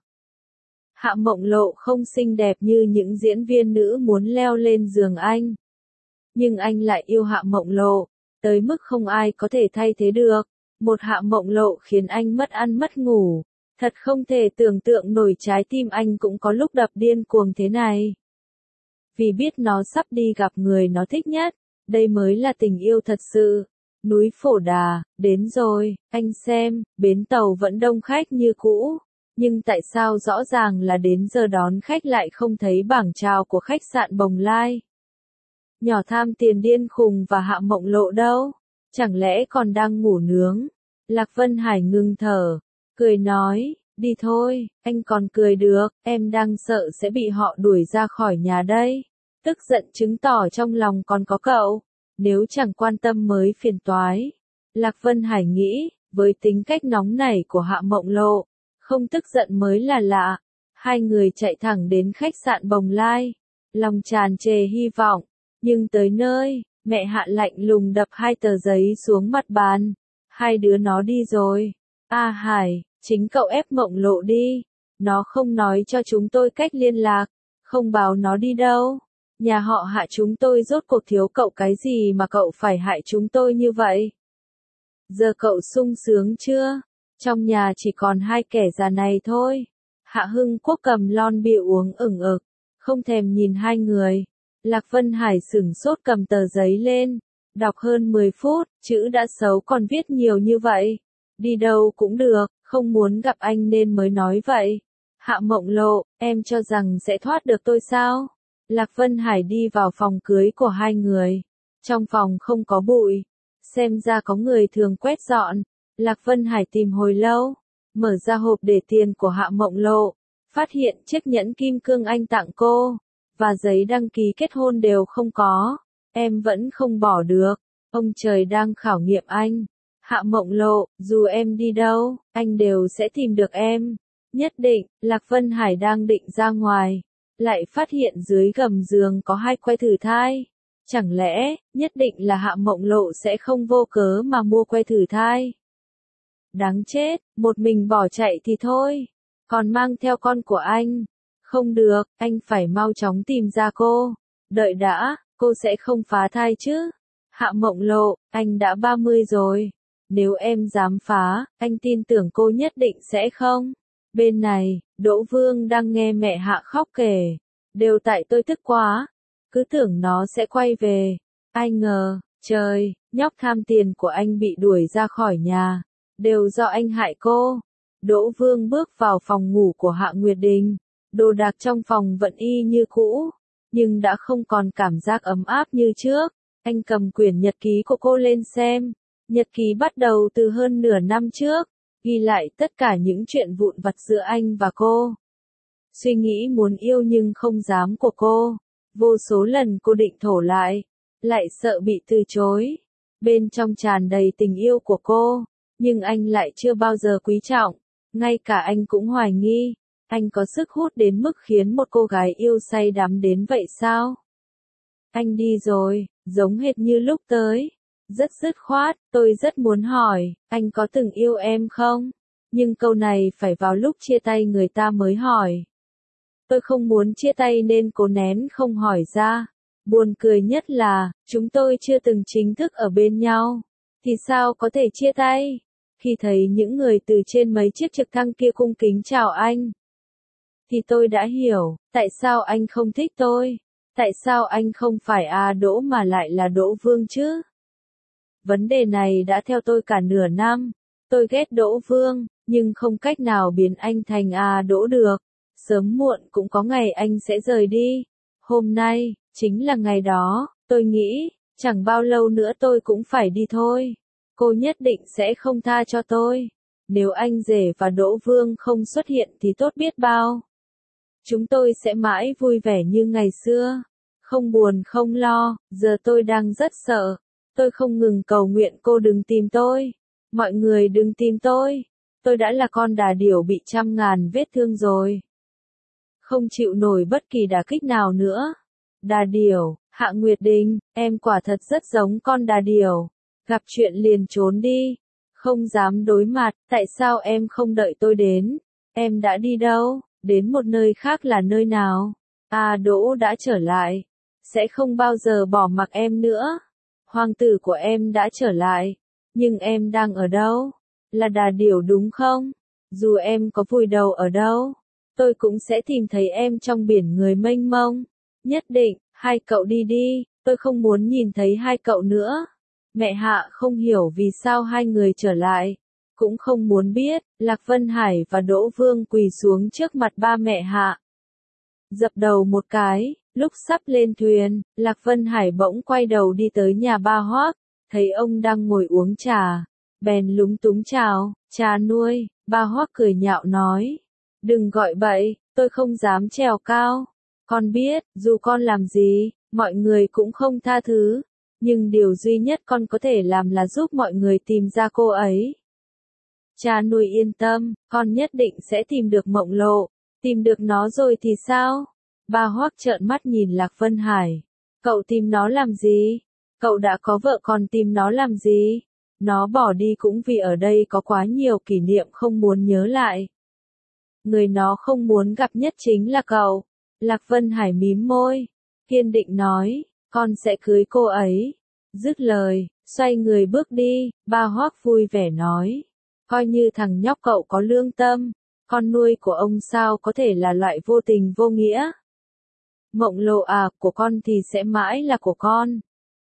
Hạ Mộng Lộ không xinh đẹp như những diễn viên nữ muốn leo lên giường anh. Nhưng anh lại yêu Hạ Mộng Lộ, tới mức không ai có thể thay thế được. Một Hạ Mộng Lộ khiến anh mất ăn mất ngủ. Thật không thể tưởng tượng nổi trái tim anh cũng có lúc đập điên cuồng thế này. Vì biết nó sắp đi gặp người nó thích nhất, đây mới là tình yêu thật sự. Núi Phổ Đà, đến rồi, anh xem, bến tàu vẫn đông khách như cũ. Nhưng tại sao rõ ràng là đến giờ đón khách lại không thấy bảng chào của khách sạn Bồng Lai? Nhỏ tham tiền điên khùng và Hạ Mộng Lộ đâu? Chẳng lẽ còn đang ngủ nướng? Lạc Vân Hải ngừng thở, cười nói, đi thôi, anh còn cười được, em đang sợ sẽ bị họ đuổi ra khỏi nhà đây. Tức giận chứng tỏ trong lòng còn có cậu, nếu chẳng quan tâm mới phiền toái. Lạc Vân Hải nghĩ, với tính cách nóng nảy của Hạ Mộng Lộ, không tức giận mới là lạ. Hai người chạy thẳng đến khách sạn Bồng Lai, lòng tràn trề hy vọng, nhưng tới nơi, mẹ Hạ lạnh lùng đập hai tờ giấy xuống mặt bàn. Hai đứa nó đi rồi. A Hải, chính cậu ép Mộng Lộ đi. Nó không nói cho chúng tôi cách liên lạc, không báo nó đi đâu. Nhà họ Hạ chúng tôi rốt cuộc thiếu cậu cái gì mà cậu phải hại chúng tôi như vậy? Giờ cậu sung sướng chưa? Trong nhà chỉ còn hai kẻ già này thôi. Hạ Hưng Quốc cầm lon bia uống ửng ực, không thèm nhìn hai người. Lạc Vân Hải sửng sốt cầm tờ giấy lên, đọc hơn 10 phút, chữ đã xấu còn viết nhiều như vậy. Đi đâu cũng được, không muốn gặp anh nên mới nói vậy. Hạ Mộng Lộ, em cho rằng sẽ thoát được tôi sao? Lạc Vân Hải đi vào phòng cưới của hai người. Trong phòng không có bụi, xem ra có người thường quét dọn. Lạc Vân Hải tìm hồi lâu, mở ra hộp để tiền của Hạ Mộng Lộ, phát hiện chiếc nhẫn kim cương anh tặng cô, và giấy đăng ký kết hôn đều không có. Em vẫn không bỏ được, ông trời đang khảo nghiệm anh. Hạ Mộng Lộ, dù em đi đâu, anh đều sẽ tìm được em. Nhất định, Lạc Vân Hải đang định ra ngoài, lại phát hiện dưới gầm giường có hai que thử thai. Chẳng lẽ, nhất định là Hạ Mộng Lộ sẽ không vô cớ mà mua que thử thai? Đáng chết, một mình bỏ chạy thì thôi, còn mang theo con của anh. Không được, anh phải mau chóng tìm ra cô. Đợi đã, cô sẽ không phá thai chứ? Hạ Mộng Lộ, anh đã 30 rồi. Nếu em dám phá, anh tin tưởng cô nhất định sẽ không. Bên này, Đỗ Vương đang nghe mẹ Hạ khóc kể. Đều tại tôi tức quá. Cứ tưởng nó sẽ quay về. Ai ngờ, trời, nhóc tham tiền của anh bị đuổi ra khỏi nhà. Đều do anh hại cô. Đỗ Vương bước vào phòng ngủ của Hạ Nguyệt Đình. Đồ đạc trong phòng vẫn y như cũ, nhưng đã không còn cảm giác ấm áp như trước. Anh cầm quyển nhật ký của cô lên xem. Nhật ký bắt đầu từ hơn nửa năm trước, ghi lại tất cả những chuyện vụn vặt giữa anh và cô. Suy nghĩ muốn yêu nhưng không dám của cô. Vô số lần cô định thổ lại sợ bị từ chối. Bên trong tràn đầy tình yêu của cô, nhưng anh lại chưa bao giờ quý trọng. Ngay cả anh cũng hoài nghi, anh có sức hút đến mức khiến một cô gái yêu say đắm đến vậy sao? Anh đi rồi, giống hệt như lúc tới. Rất dứt khoát, tôi rất muốn hỏi, anh có từng yêu em không? Nhưng câu này phải vào lúc chia tay người ta mới hỏi. Tôi không muốn chia tay nên cố nén không hỏi ra. Buồn cười nhất là, chúng tôi chưa từng chính thức ở bên nhau. Thì sao có thể chia tay? Khi thấy những người từ trên mấy chiếc trực thăng kia cung kính chào anh, thì tôi đã hiểu, tại sao anh không thích tôi. Tại sao anh không phải A Đỗ mà lại là Đỗ Vương chứ? Vấn đề này đã theo tôi cả nửa năm. Tôi ghét Đỗ Vương, nhưng không cách nào biến anh thành A Đỗ được. Sớm muộn cũng có ngày anh sẽ rời đi. Hôm nay, chính là ngày đó, tôi nghĩ, chẳng bao lâu nữa tôi cũng phải đi thôi. Cô nhất định sẽ không tha cho tôi. Nếu anh rể và Đỗ Vương không xuất hiện thì tốt biết bao. Chúng tôi sẽ mãi vui vẻ như ngày xưa. Không buồn không lo, giờ tôi đang rất sợ. Tôi không ngừng cầu nguyện cô đừng tìm tôi. Mọi người đừng tìm tôi. Tôi đã là con đà điểu bị trăm ngàn vết thương rồi. Không chịu nổi bất kỳ đả kích nào nữa. Đà điểu, Hạ Nguyệt Đình, em quả thật rất giống con đà điểu. Gặp chuyện liền trốn đi. Không dám đối mặt, tại sao em không đợi tôi đến? Em đã đi đâu? Đến một nơi khác là nơi nào? À, Đỗ đã trở lại. Sẽ không bao giờ bỏ mặc em nữa. Hoàng tử của em đã trở lại. Nhưng em đang ở đâu? Là đà điểu đúng không? Dù em có vùi đầu ở đâu, tôi cũng sẽ tìm thấy em trong biển người mênh mông. Nhất định, hai cậu đi đi, tôi không muốn nhìn thấy hai cậu nữa. Mẹ Hạ không hiểu vì sao hai người trở lại. Cũng không muốn biết, Lạc Vân Hải và Đỗ Vương quỳ xuống trước mặt ba mẹ Hạ. Dập đầu một cái, lúc sắp lên thuyền, Lạc Vân Hải bỗng quay đầu đi tới nhà ba Hoác, thấy ông đang ngồi uống trà. Bèn lúng túng chào, cha nuôi, ba Hoác cười nhạo nói. Đừng gọi bậy, tôi không dám trèo cao. Con biết, dù con làm gì, mọi người cũng không tha thứ. Nhưng điều duy nhất con có thể làm là giúp mọi người tìm ra cô ấy. Cha nuôi yên tâm, con nhất định sẽ tìm được Mộng Lộ. Tìm được nó rồi thì sao? Ba Hoác trợn mắt nhìn Lạc Vân Hải. Cậu tìm nó làm gì? Cậu đã có vợ còn tìm nó làm gì? Nó bỏ đi cũng vì ở đây có quá nhiều kỷ niệm không muốn nhớ lại. Người nó không muốn gặp nhất chính là cậu. Lạc Vân Hải mím môi, kiên định nói, con sẽ cưới cô ấy. Dứt lời, xoay người bước đi, ba Hoác vui vẻ nói. Coi như thằng nhóc cậu có lương tâm, con nuôi của ông sao có thể là loại vô tình vô nghĩa. Mộng Lộ à, của con thì sẽ mãi là của con.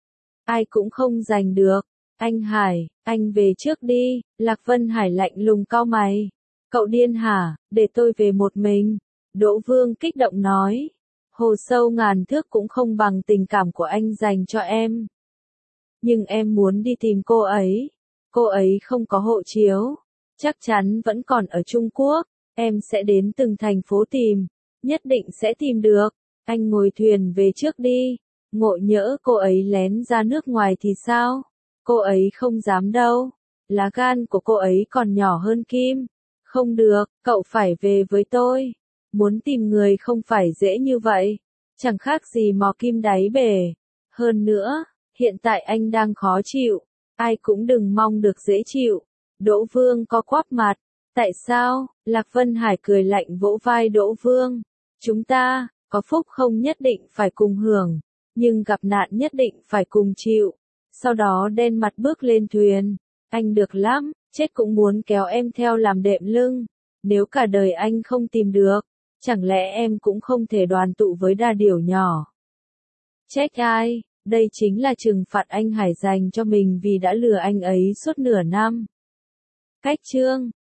Ai cũng không giành được. Anh Hải, anh về trước đi, Lạc Vân Hải lạnh lùng cau mày. Cậu điên hả, để tôi về một mình. Đỗ Vương kích động nói. Hồ sâu ngàn thước cũng không bằng tình cảm của anh dành cho em. Nhưng em muốn đi tìm cô ấy. Cô ấy không có hộ chiếu. Chắc chắn vẫn còn ở Trung Quốc. Em sẽ đến từng thành phố tìm. Nhất định sẽ tìm được. Anh ngồi thuyền về trước đi. Ngộ nhỡ cô ấy lén ra nước ngoài thì sao? Cô ấy không dám đâu. Lá gan của cô ấy còn nhỏ hơn Kim. Không được, cậu phải về với tôi. Muốn tìm người không phải dễ như vậy. Chẳng khác gì mò kim đáy bể. Hơn nữa, hiện tại anh đang khó chịu. Ai cũng đừng mong được dễ chịu. Đỗ Vương có quắp mặt. Tại sao? Lạc Vân Hải cười lạnh vỗ vai Đỗ Vương. Chúng ta, có phúc không nhất định phải cùng hưởng. Nhưng gặp nạn nhất định phải cùng chịu. Sau đó đen mặt bước lên thuyền. Anh được lắm, chết cũng muốn kéo em theo làm đệm lưng. Nếu cả đời anh không tìm được, chẳng lẽ em cũng không thể đoàn tụ với đà điểu nhỏ? Trách ai? Đây chính là trừng phạt anh Hải dành cho mình vì đã lừa anh ấy suốt nửa năm. Cách chương